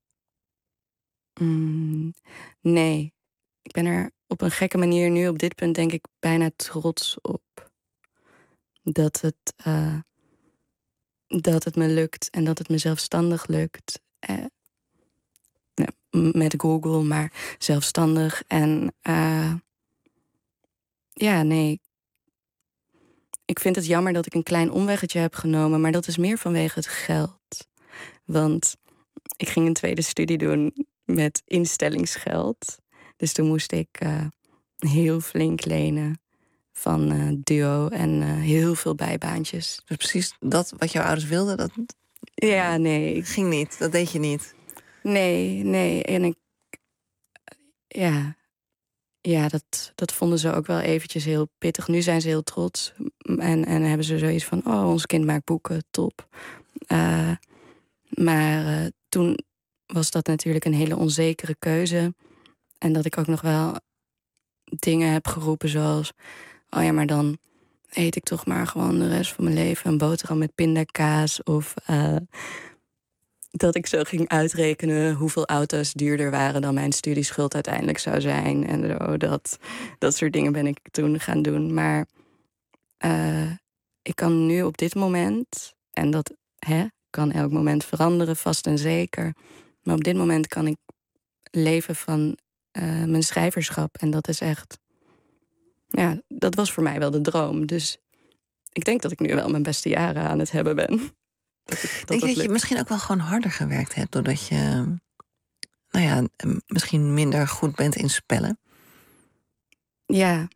Mm, nee. Ik ben er op een gekke manier nu op dit punt denk ik bijna trots op. Dat het, uh, dat het me lukt en dat het me zelfstandig lukt. Uh, nou, met Google, maar zelfstandig. En uh, ja, nee... Ik vind het jammer dat ik een klein omweggetje heb genomen, maar dat is meer vanwege het geld. Want ik ging een tweede studie doen met instellingsgeld. Dus toen moest ik uh, heel flink lenen van uh, Duo en uh, heel veel bijbaantjes. Dus precies dat wat jouw ouders wilden, dat ja, nee. ging niet. Dat deed je niet. Nee, nee. En ik... Ja... Ja, dat, dat vonden ze ook wel eventjes heel pittig. Nu zijn ze heel trots. En, en hebben ze zoiets van, oh, ons kind maakt boeken, top. Uh, maar uh, toen was dat natuurlijk een hele onzekere keuze. En dat ik ook nog wel dingen heb geroepen zoals... oh ja, maar dan eet ik toch maar gewoon de rest van mijn leven een boterham met pindakaas. Of uh, dat ik zo ging uitrekenen hoeveel auto's duurder waren dan mijn studieschuld uiteindelijk zou zijn. En zo, dat, dat soort dingen ben ik toen gaan doen. Maar uh, ik kan nu op dit moment, en dat hè, kan elk moment veranderen, vast en zeker. Maar op dit moment kan ik leven van uh, mijn schrijverschap. En dat is echt... Ja, dat was voor mij wel de droom. Dus ik denk dat ik nu wel mijn beste jaren aan het hebben ben. Dat ik, dat denk je dat lukt. je misschien ook wel gewoon harder gewerkt hebt... doordat je, nou ja, misschien minder goed bent in spellen? Ja.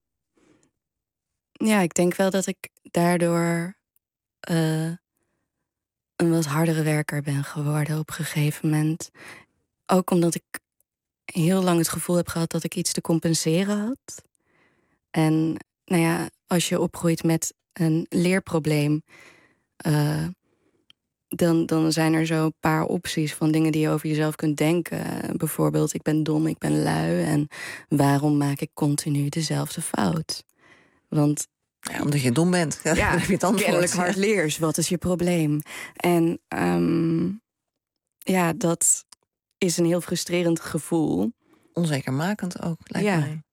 Ja, ik denk wel dat ik daardoor uh, een wat hardere werker ben geworden op een gegeven moment. Ook omdat ik heel lang het gevoel heb gehad dat ik iets te compenseren had. En nou ja, als je opgroeit met een leerprobleem... Uh, dan, dan zijn er zo een paar opties van dingen die je over jezelf kunt denken. Bijvoorbeeld, ik ben dom, ik ben lui... en waarom maak ik continu dezelfde fout? Want... Ja, omdat je dom bent. Ja, ja, heb je het antwoord. Kennelijk hardleers, wat is je probleem? En um, ja, dat is een heel frustrerend gevoel. Onzekermakend ook, lijkt ja. mij.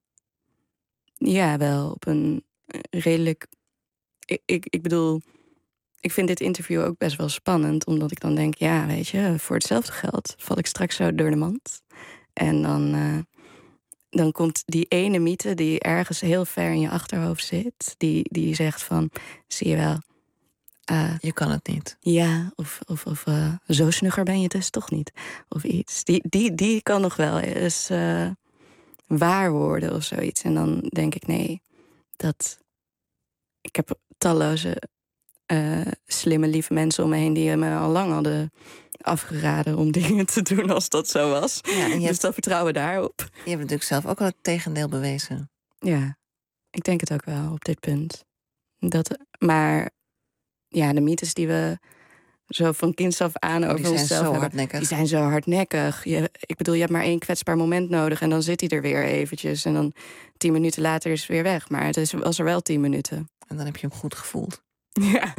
Ja, wel op een redelijk... Ik, ik, ik bedoel, ik vind dit interview ook best wel spannend... omdat ik dan denk, ja, weet je, voor hetzelfde geld... val ik straks zo door de mand. En dan... Uh, Dan komt die ene mythe die ergens heel ver in je achterhoofd zit... die, die zegt van, zie je wel... Uh, je kan het niet. Ja, of, of, of uh, zo snugger ben je dus toch niet. Of iets. Die, die, die kan nog wel eens uh, waar worden of zoiets. En dan denk ik, nee, dat... Ik heb talloze uh, slimme, lieve mensen om me heen... die me al lang hadden afgeraden om dingen te doen als dat zo was. Ja, en je dus hebt, dan vertrouwen daarop. Je hebt natuurlijk zelf ook al het tegendeel bewezen. Ja, ik denk het ook wel op dit punt. Dat, maar ja, de mythes die we zo van kinds af aan over die onszelf hebben... hardnekkig. Die zijn zo hardnekkig. Je, ik bedoel, je hebt maar één kwetsbaar moment nodig... en dan zit hij er weer eventjes. En dan tien minuten later is het weer weg. Maar het is, was er wel tien minuten. En dan heb je hem goed gevoeld. Ja.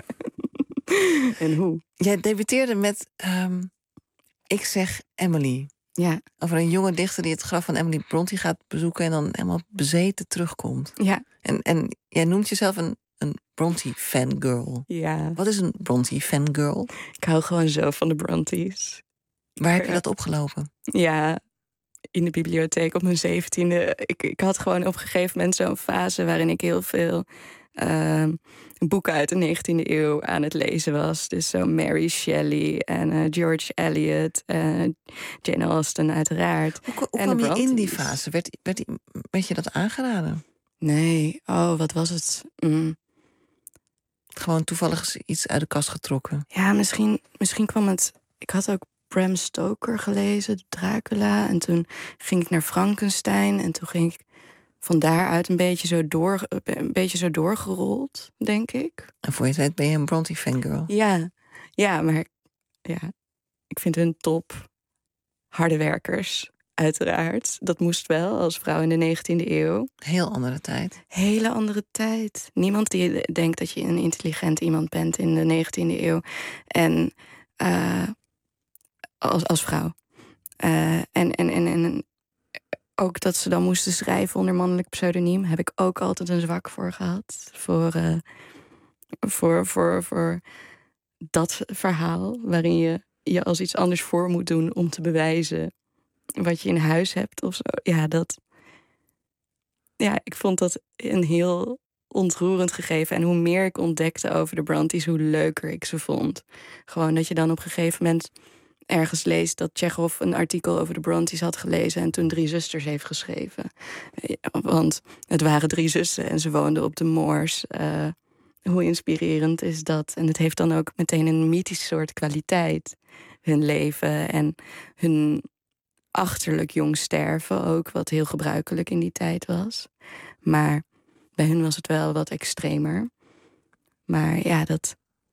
En hoe? Jij debuteerde met um, Ik zeg Emily. Ja. Over een jonge dichter die het graf van Emily Brontë gaat bezoeken... en dan helemaal bezeten terugkomt. Ja. En, en jij noemt jezelf een, een Brontë-fangirl. Ja. Wat is een Brontë-fangirl? Ik hou gewoon zo van de Brontes. Waar heb je dat opgelopen? Ja, in de bibliotheek op mijn zeventiende. Ik, ik had gewoon op een gegeven moment zo'n fase... waarin ik heel veel... Uh, boeken uit de negentiende eeuw aan het lezen was. Dus zo Mary Shelley en uh, George Eliot, uh, Jane Austen uiteraard. Hoe, hoe en kwam je in die fase? Werd, werd, werd je dat aangeraden? Nee, oh, wat was het? Mm. Gewoon toevallig iets uit de kast getrokken? Ja, misschien, misschien kwam het... Ik had ook Bram Stoker gelezen, Dracula. En toen ging ik naar Frankenstein. En toen ging ik van daaruit een beetje zo, door, een beetje zo doorgerold, denk ik. En voor je het weet ben je een Brontë-fangirl. Ja, ja, maar ja, ik vind hun top. Harde werkers, uiteraard. Dat moest wel, als vrouw in de negentiende eeuw. Heel andere tijd. Hele andere tijd. Niemand die denkt dat je een intelligent iemand bent in de negentiende eeuw. En uh, als, als vrouw. Uh, en, en, en, en ook dat ze dan moesten schrijven onder mannelijk pseudoniem... heb ik ook altijd een zwak voor gehad. Voor, uh, voor, voor, voor dat verhaal waarin je je als iets anders voor moet doen... om te bewijzen wat je in huis hebt of zo. Ja, dat... Ja, ik vond dat een heel ontroerend gegeven. En hoe meer ik ontdekte over de Brontes, hoe leuker ik ze vond. Gewoon dat je dan op een gegeven moment ergens leest dat Chekhov een artikel over de Brontes had gelezen en toen Drie Zusters heeft geschreven. Want het waren drie zussen en ze woonden op de moors. Uh, hoe inspirerend is dat? En het heeft dan ook meteen een mythisch soort kwaliteit. Hun leven en hun achterlijk jong sterven ook, wat heel gebruikelijk in die tijd was. Maar bij hun was het wel wat extremer. Maar ja, dat...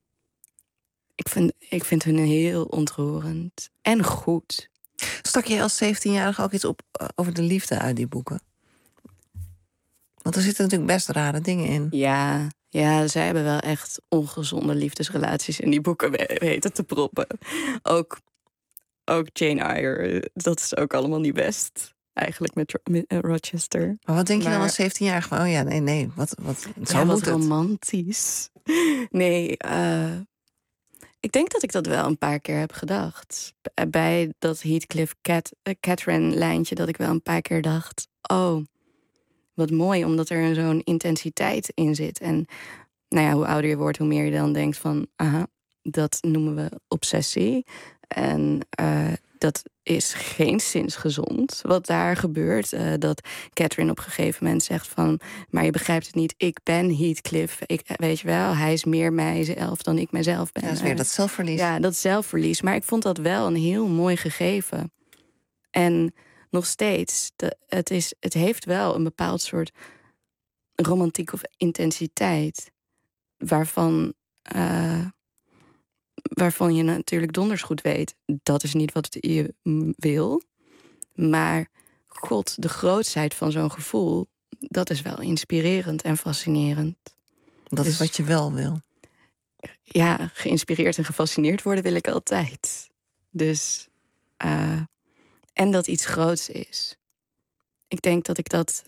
Ik vind, ik vind hun heel ontroerend. En goed. Stak je als zeventienjarige ook iets op over de liefde uit die boeken? Want er zitten natuurlijk best rare dingen in. Ja, ja, zij hebben wel echt ongezonde liefdesrelaties in die boeken weten te proppen. Ook, ook Jane Eyre, dat is ook allemaal niet best. Eigenlijk met, met uh, Rochester. Maar wat denk je maar, dan als zeventienjarige van... oh ja, nee, nee, wat, wat, zo ja, moet wat het. romantisch. Nee, uh, ik denk dat ik dat wel een paar keer heb gedacht. Bij dat Heathcliff Cat, uh, Catherine-lijntje, dat ik wel een paar keer dacht... oh, wat mooi, omdat er zo'n intensiteit in zit. En nou ja, hoe ouder je wordt, hoe meer je dan denkt van... aha, dat noemen we obsessie. En uh, dat is geenszins gezond wat daar gebeurt. Uh, dat Catherine op een gegeven moment zegt van... maar je begrijpt het niet, ik ben Heathcliff. Ik, weet je wel, hij is meer mijzelf dan ik mijzelf ben. Ja, dat is weer dat zelfverlies. Ja, dat zelfverlies. Maar ik vond dat wel een heel mooi gegeven. En nog steeds, de, het, is, het heeft wel een bepaald soort romantiek of intensiteit... waarvan... Uh, waarvan je natuurlijk donders goed weet... dat is niet wat je wil. Maar god, de grootsheid van zo'n gevoel... dat is wel inspirerend en fascinerend. Dat dus, is wat je wel wil. Ja, geïnspireerd en gefascineerd worden wil ik altijd. Dus... Uh, en dat iets groots is. Ik denk dat ik dat...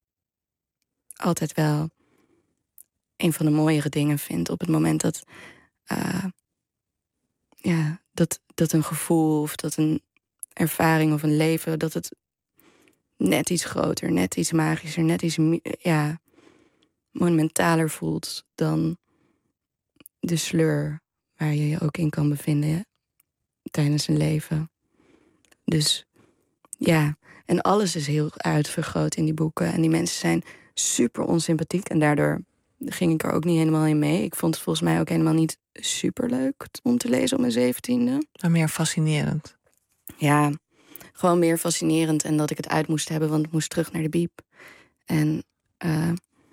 altijd wel... een van de mooiere dingen vind... op het moment dat... Uh, ja, dat, dat een gevoel of dat een ervaring of een leven... dat het net iets groter, net iets magischer... net iets ja, monumentaler voelt dan de sleur... waar je je ook in kan bevinden tijdens een leven. Dus ja, en alles is heel uitvergroot in die boeken. En die mensen zijn super onsympathiek en daardoor... ging ik er ook niet helemaal in mee. Ik vond het volgens mij ook helemaal niet super leuk om te lezen op mijn zeventiende. Maar meer fascinerend. Ja, gewoon meer fascinerend. En dat ik het uit moest hebben, want ik moest terug naar de bieb. En, uh,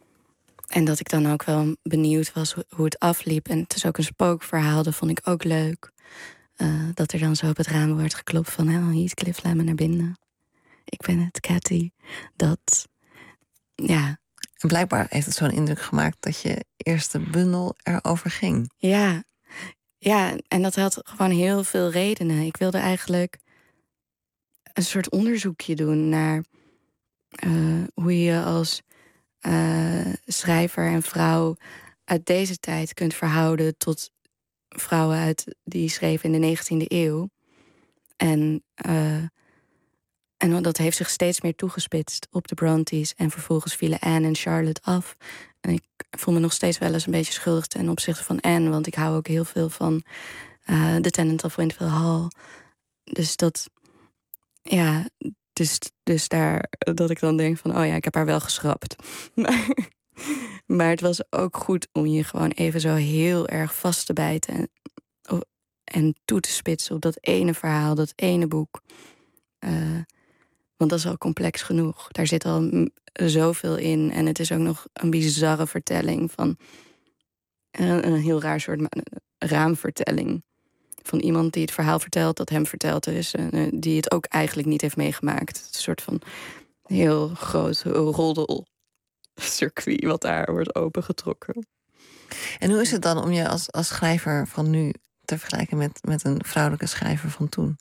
en dat ik dan ook wel benieuwd was hoe het afliep. En het is ook een spookverhaal, dat vond ik ook leuk. Uh, dat er dan zo op het raam wordt geklopt van... oh, Heathcliff, laat me naar binnen. Ik ben het, Cathy. Dat, ja... En blijkbaar heeft het zo'n indruk gemaakt... dat je eerste bundel erover ging. Ja, ja, en dat had gewoon heel veel redenen. Ik wilde eigenlijk een soort onderzoekje doen... naar uh, hoe je als uh, schrijver en vrouw... uit deze tijd kunt verhouden... tot vrouwen uit die schreven in de negentiende eeuw. En... Uh, En dat heeft zich steeds meer toegespitst op de Brontes. En vervolgens vielen Anne en Charlotte af. En ik voel me nog steeds wel eens een beetje schuldig ten opzichte van Anne. Want ik hou ook heel veel van uh, The Tenant of Winterfell Hall. Dus dat... Ja, dus, dus daar dat ik dan denk van... oh ja, ik heb haar wel geschrapt. Maar, maar het was ook goed om je gewoon even zo heel erg vast te bijten. En, en toe te spitsen op dat ene verhaal, dat ene boek... Uh, Want dat is al complex genoeg. Daar zit al m- zoveel in. En het is ook nog een bizarre vertelling van... Een, een heel raar soort ma- raamvertelling. Van iemand die het verhaal vertelt dat hem verteld is... en uh, die het ook eigenlijk niet heeft meegemaakt. Het is een soort van heel groot roddelcircuit... wat daar wordt opengetrokken. En hoe is het dan om je als, als schrijver van nu... te vergelijken met, met een vrouwelijke schrijver van toen?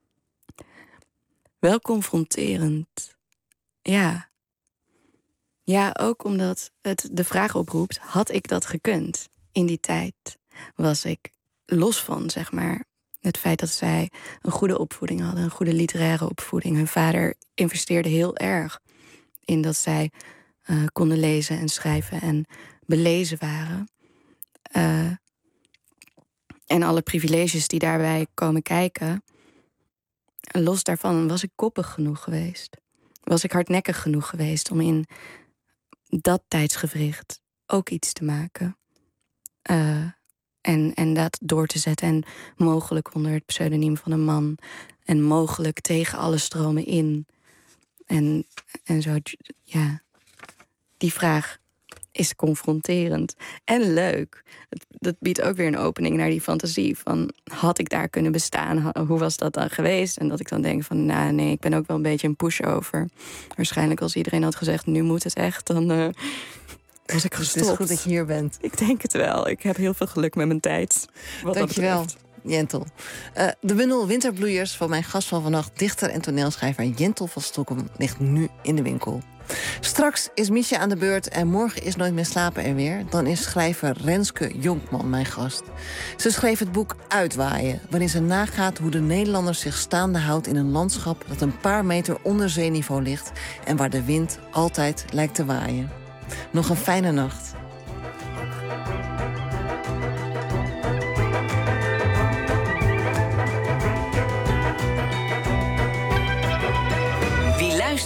Wel confronterend. Ja. Ja, ook omdat het de vraag oproept... had ik dat gekund in die tijd? Was ik los van, zeg maar... het feit dat zij een goede opvoeding hadden... een goede literaire opvoeding. Hun vader investeerde heel erg in dat zij uh, konden lezen en schrijven... en belezen waren. Uh, en alle privileges die daarbij komen kijken... En los daarvan was ik koppig genoeg geweest. Was ik hardnekkig genoeg geweest om in dat tijdsgewricht ook iets te maken. Uh, en, en dat door te zetten. En mogelijk onder het pseudoniem van een man. En mogelijk tegen alle stromen in. En, en zo, ja. Die vraag is confronterend en leuk. Het, dat biedt ook weer een opening naar die fantasie van... had ik daar kunnen bestaan? Hoe was dat dan geweest? En dat ik dan denk van, nou nee, ik ben ook wel een beetje een pushover. Waarschijnlijk als iedereen had gezegd, nu moet het echt, dan uh, was ik gestopt. Het is goed dat je hier bent. Ik denk het wel. Ik heb heel veel geluk met mijn tijd. Dankjewel, Jentel. Uh, de bundel Winterbloeiers van mijn gast van vannacht... dichter en toneelschrijver Jentel van Stockum ligt nu in de winkel. Straks is Miesje aan de beurt en morgen is Nooit meer slapen er weer. Dan is schrijver Renske Jonkman mijn gast. Ze schreef het boek Uitwaaien... waarin ze nagaat hoe de Nederlander zich staande houdt... in een landschap dat een paar meter onder zeeniveau ligt... en waar de wind altijd lijkt te waaien. Nog een fijne nacht.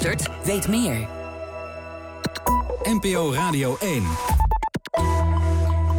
luistert, weet meer. N P O Radio één.